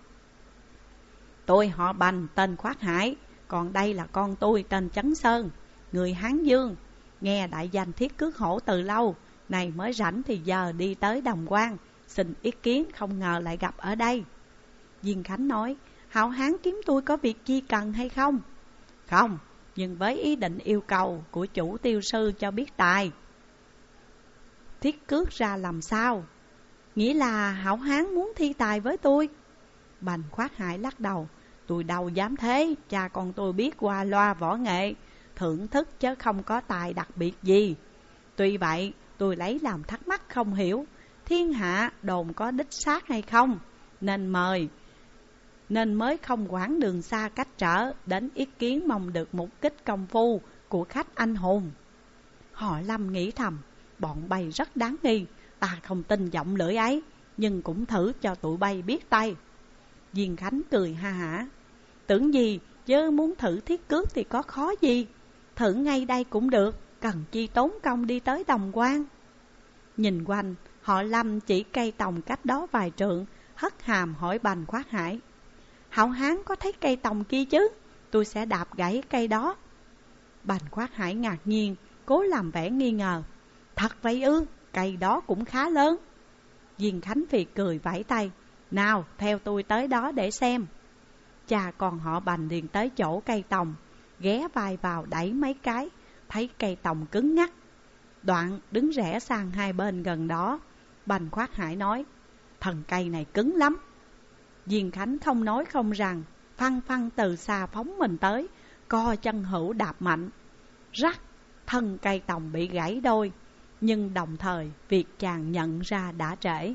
tôi họ Bành, tên Khoát Hải, còn đây là con tôi tên Chấn Sơn, người Hán Dương. Nghe đại danh thiết cước hổ từ lâu, này mới rảnh thì giờ đi tới Đồng Quan, xin ý kiến, không ngờ lại gặp ở đây. Diên Khánh nói, hảo hán kiếm tôi có việc chi cần hay không? Không, nhưng với ý định yêu cầu của chủ tiêu sư cho biết tài. Thiết cước ra làm sao? Nghĩa là hảo hán muốn thi tài với tôi? Bành Khoát Hải lắc đầu, tôi đâu dám thế, cha con tôi biết qua loa võ nghệ, thưởng thức chứ không có tài đặc biệt gì. Tuy vậy, tôi lấy làm thắc mắc không hiểu, thiên hạ đồn có đích xác hay không, nên mới không quản đường xa cách trở, đến ý kiến mong được mục kích công phu của khách anh hùng. Họ Lâm nghĩ thầm, bọn bay rất đáng nghi, ta không tin giọng lưỡi ấy, nhưng cũng thử cho tụi bay biết tay. Diên Khánh cười ha hả, tưởng gì chứ muốn thử thiết cước thì có khó gì. thử ngay đây cũng được, cần chi tốn công đi tới Đồng Quan. Nhìn quanh, họ Lâm chỉ cây tòng cách đó vài trượng, hất hàm hỏi Bành Khoát Hải: Hảo hán có thấy cây tòng kia chứ? Tôi sẽ đạp gãy cây đó. Bành Khoát Hải ngạc nhiên, cố làm vẻ nghi ngờ: Thật vậy ư? Cây đó cũng khá lớn. Diên Khánh Việt cười vẫy tay: Nào, theo tôi tới đó để xem. Cha con họ Bành liền tới chỗ cây tòng, ghé vai vào đẩy mấy cái, thấy cây tòng cứng ngắc. Đoạn đứng rẽ sang hai bên gần đó. Bành Khoát Hải nói: Thân cây này cứng lắm. Diên Khánh không nói không rằng, phăng phăng từ xa phóng mình tới, co chân hữu đạp mạnh. Rắc, thân cây tòng bị gãy đôi. Nhưng đồng thời việc chàng nhận ra đã trễ.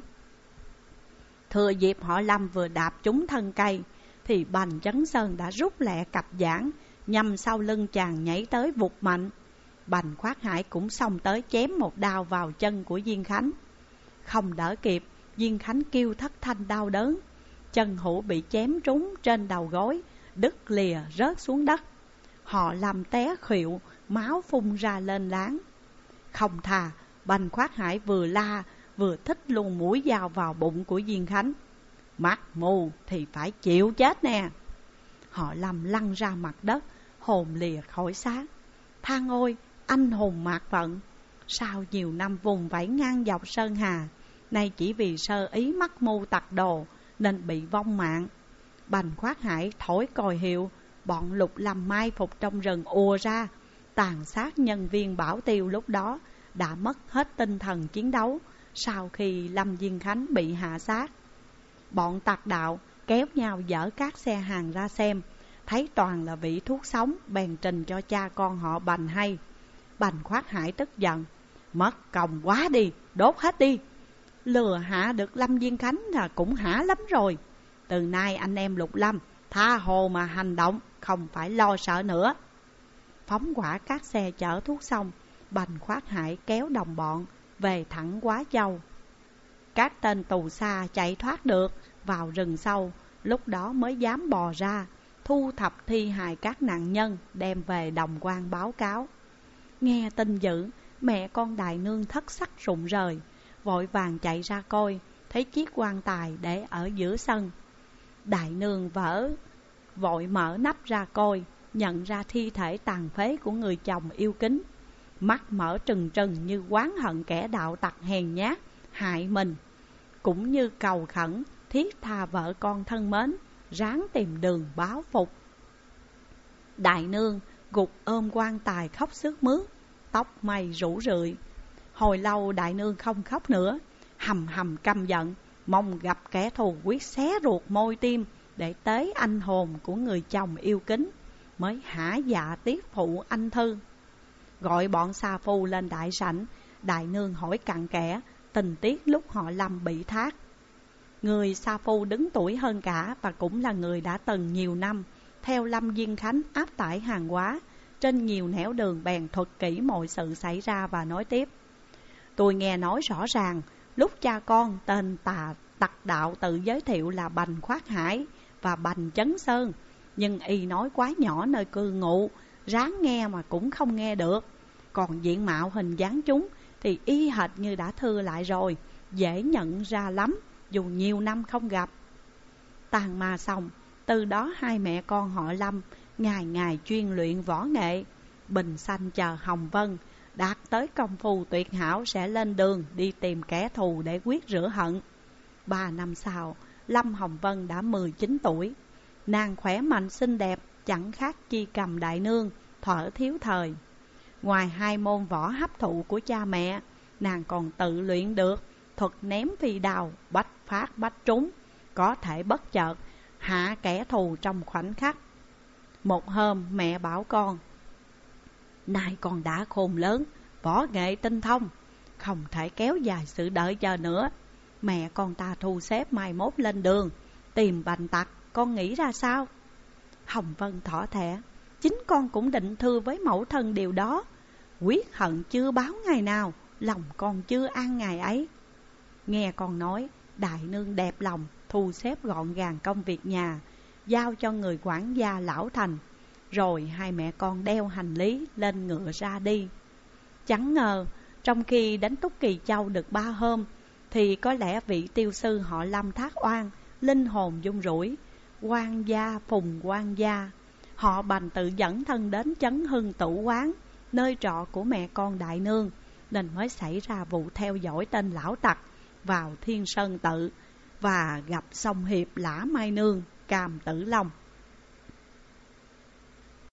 Thừa dịp họ Lâm vừa đạp trúng thân cây, thì Bành Chấn Sơn đã rút lẹ cặp giảng, nhằm sau lưng chàng nhảy tới vụt mạnh. Bành Khoát Hải cũng xông tới chém một đao vào chân của Diên Khánh. Không đỡ kịp, Diên Khánh kêu thất thanh đau đớn. Chân hữu bị chém trúng trên đầu gối, đứt lìa rớt xuống đất. Họ Lâm té khuỵu, máu phun ra lên láng. Không thà, Bành Khoát Hải vừa la vừa thích luôn mũi dao vào bụng của Diên Khánh. Mắt mù thì phải chịu chết nè. Họ Lâm lăn ra mặt đất, hồn lìa khỏi xác. Than ôi, anh hùng mạc vận, sau nhiều năm vùng vẫy ngang dọc sơn hà, nay chỉ vì sơ ý mắc mưu tặc đồ nên bị vong mạng. Bành Khoát Hải thổi còi hiệu, bọn Lục Lâm mai phục trong rừng ùa ra, tàn sát nhân viên Bảo Tiêu lúc đó đã mất hết tinh thần chiến đấu sau khi Lâm Diên Khánh bị hạ sát. Bọn tặc đạo kéo nhau dỡ các xe hàng ra xem, thấy toàn là vị thuốc sống, bèn trình cho cha con họ Bành hay. Bành Khoát Hải tức giận: Mất công quá đi, đốt hết đi. Lừa hạ được Lâm Diên Khánh là cũng hả lắm rồi. Từ nay anh em Lục Lâm tha hồ mà hành động, không phải lo sợ nữa. Phóng hỏa các xe chở thuốc xong, Bành Khoát Hải kéo đồng bọn về thẳng Quá Châu. Các tên tù xa chạy thoát được vào rừng sâu, lúc đó mới dám bò ra, thu thập thi hài các nạn nhân đem về Đồng Quan báo cáo. Nghe tin dữ, mẹ con Đại Nương thất sắc rụng rời, vội vàng chạy ra coi, thấy chiếc quan tài để ở giữa sân. Đại Nương vội mở nắp ra coi, nhận ra thi thể tàn phế của người chồng yêu kính. Mắt mở trừng trừng như oán hận kẻ đạo tặc hèn nhát hại mình, cũng như cầu khẩn thiết tha vợ con thân mến, ráng tìm đường báo phục. Đại Nương gục ôm quan tài khóc sướt mướt, tóc mây rủ rượi. Hồi lâu Đại Nương không khóc nữa, hầm hầm căm giận, mong gặp kẻ thù quyết xé ruột môi tim để tế anh hồn của người chồng yêu kính, mới hả dạ tiết phụ anh thư. Gọi bọn sa phu lên đại sảnh, Đại Nương hỏi cặn kẽ tình tiết lúc họ Lâm bị thác. Người sa phu đứng tuổi hơn cả và cũng là người đã từng nhiều năm theo Lâm Diên Khánh áp tải hàng hóa trên nhiều nẻo đường, bèn thuật kỹ mọi sự xảy ra và nói tiếp: Tôi nghe nói rõ ràng lúc cha con tên tặc đạo tự giới thiệu là Bành Khoát Hải và Bành Chấn Sơn, nhưng y nói quá nhỏ nơi cư ngụ, ráng nghe mà cũng không nghe được. Còn diện mạo hình dáng chúng thì y hệt như đã thưa lại rồi, dễ nhận ra lắm dù nhiều năm không gặp. Tàn ma xong, từ đó hai mẹ con họ Lâm ngày ngày chuyên luyện võ nghệ. Bình Xanh chờ Hồng Vân đạt tới công phu tuyệt hảo sẽ lên đường đi tìm kẻ thù để quyết rửa hận. 3 năm sau, Lâm Hồng Vân đã 19 tuổi. Nàng khỏe mạnh xinh đẹp, chẳng khác chi Cầm Đại Nương, thuở thiếu thời. Ngoài 2 môn võ hấp thụ của cha mẹ, nàng còn tự luyện được thuật ném phi đao, bách phát bách trúng, có thể bất chợt hạ kẻ thù trong khoảnh khắc. Một hôm mẹ bảo con: Nay con đã khôn lớn, võ nghệ tinh thông, không thể kéo dài sự đợi chờ nữa. Mẹ con ta thu xếp mai mốt lên đường tìm Bành tặc, con nghĩ ra sao? Hồng Vân thỏ thẻ: Chính con cũng định thưa với mẫu thân điều đó. Quyết hận chưa báo ngày nào, lòng con chưa an ngày ấy. Nghe con nói, Đại Nương đẹp lòng thu xếp gọn gàng công việc nhà, giao cho người quản gia lão thành, Rồi hai mẹ con đeo hành lý lên ngựa ra đi. Chẳng ngờ trong khi đánh Túc Kỳ Châu được 3 hôm thì có lẽ vị tiêu sư họ Lâm Thác Oan linh hồn run rủi, quan gia Phùng quan gia. Họ bành tự dẫn thân đến Chấn Hưng Tửu Quán, nơi trọ của mẹ con đại nương, nên mới xảy ra vụ theo dõi tên lão tặc vào Thiên Sơn Tự và gặp song hiệp Lã Mai Nương, Càm Tử Long.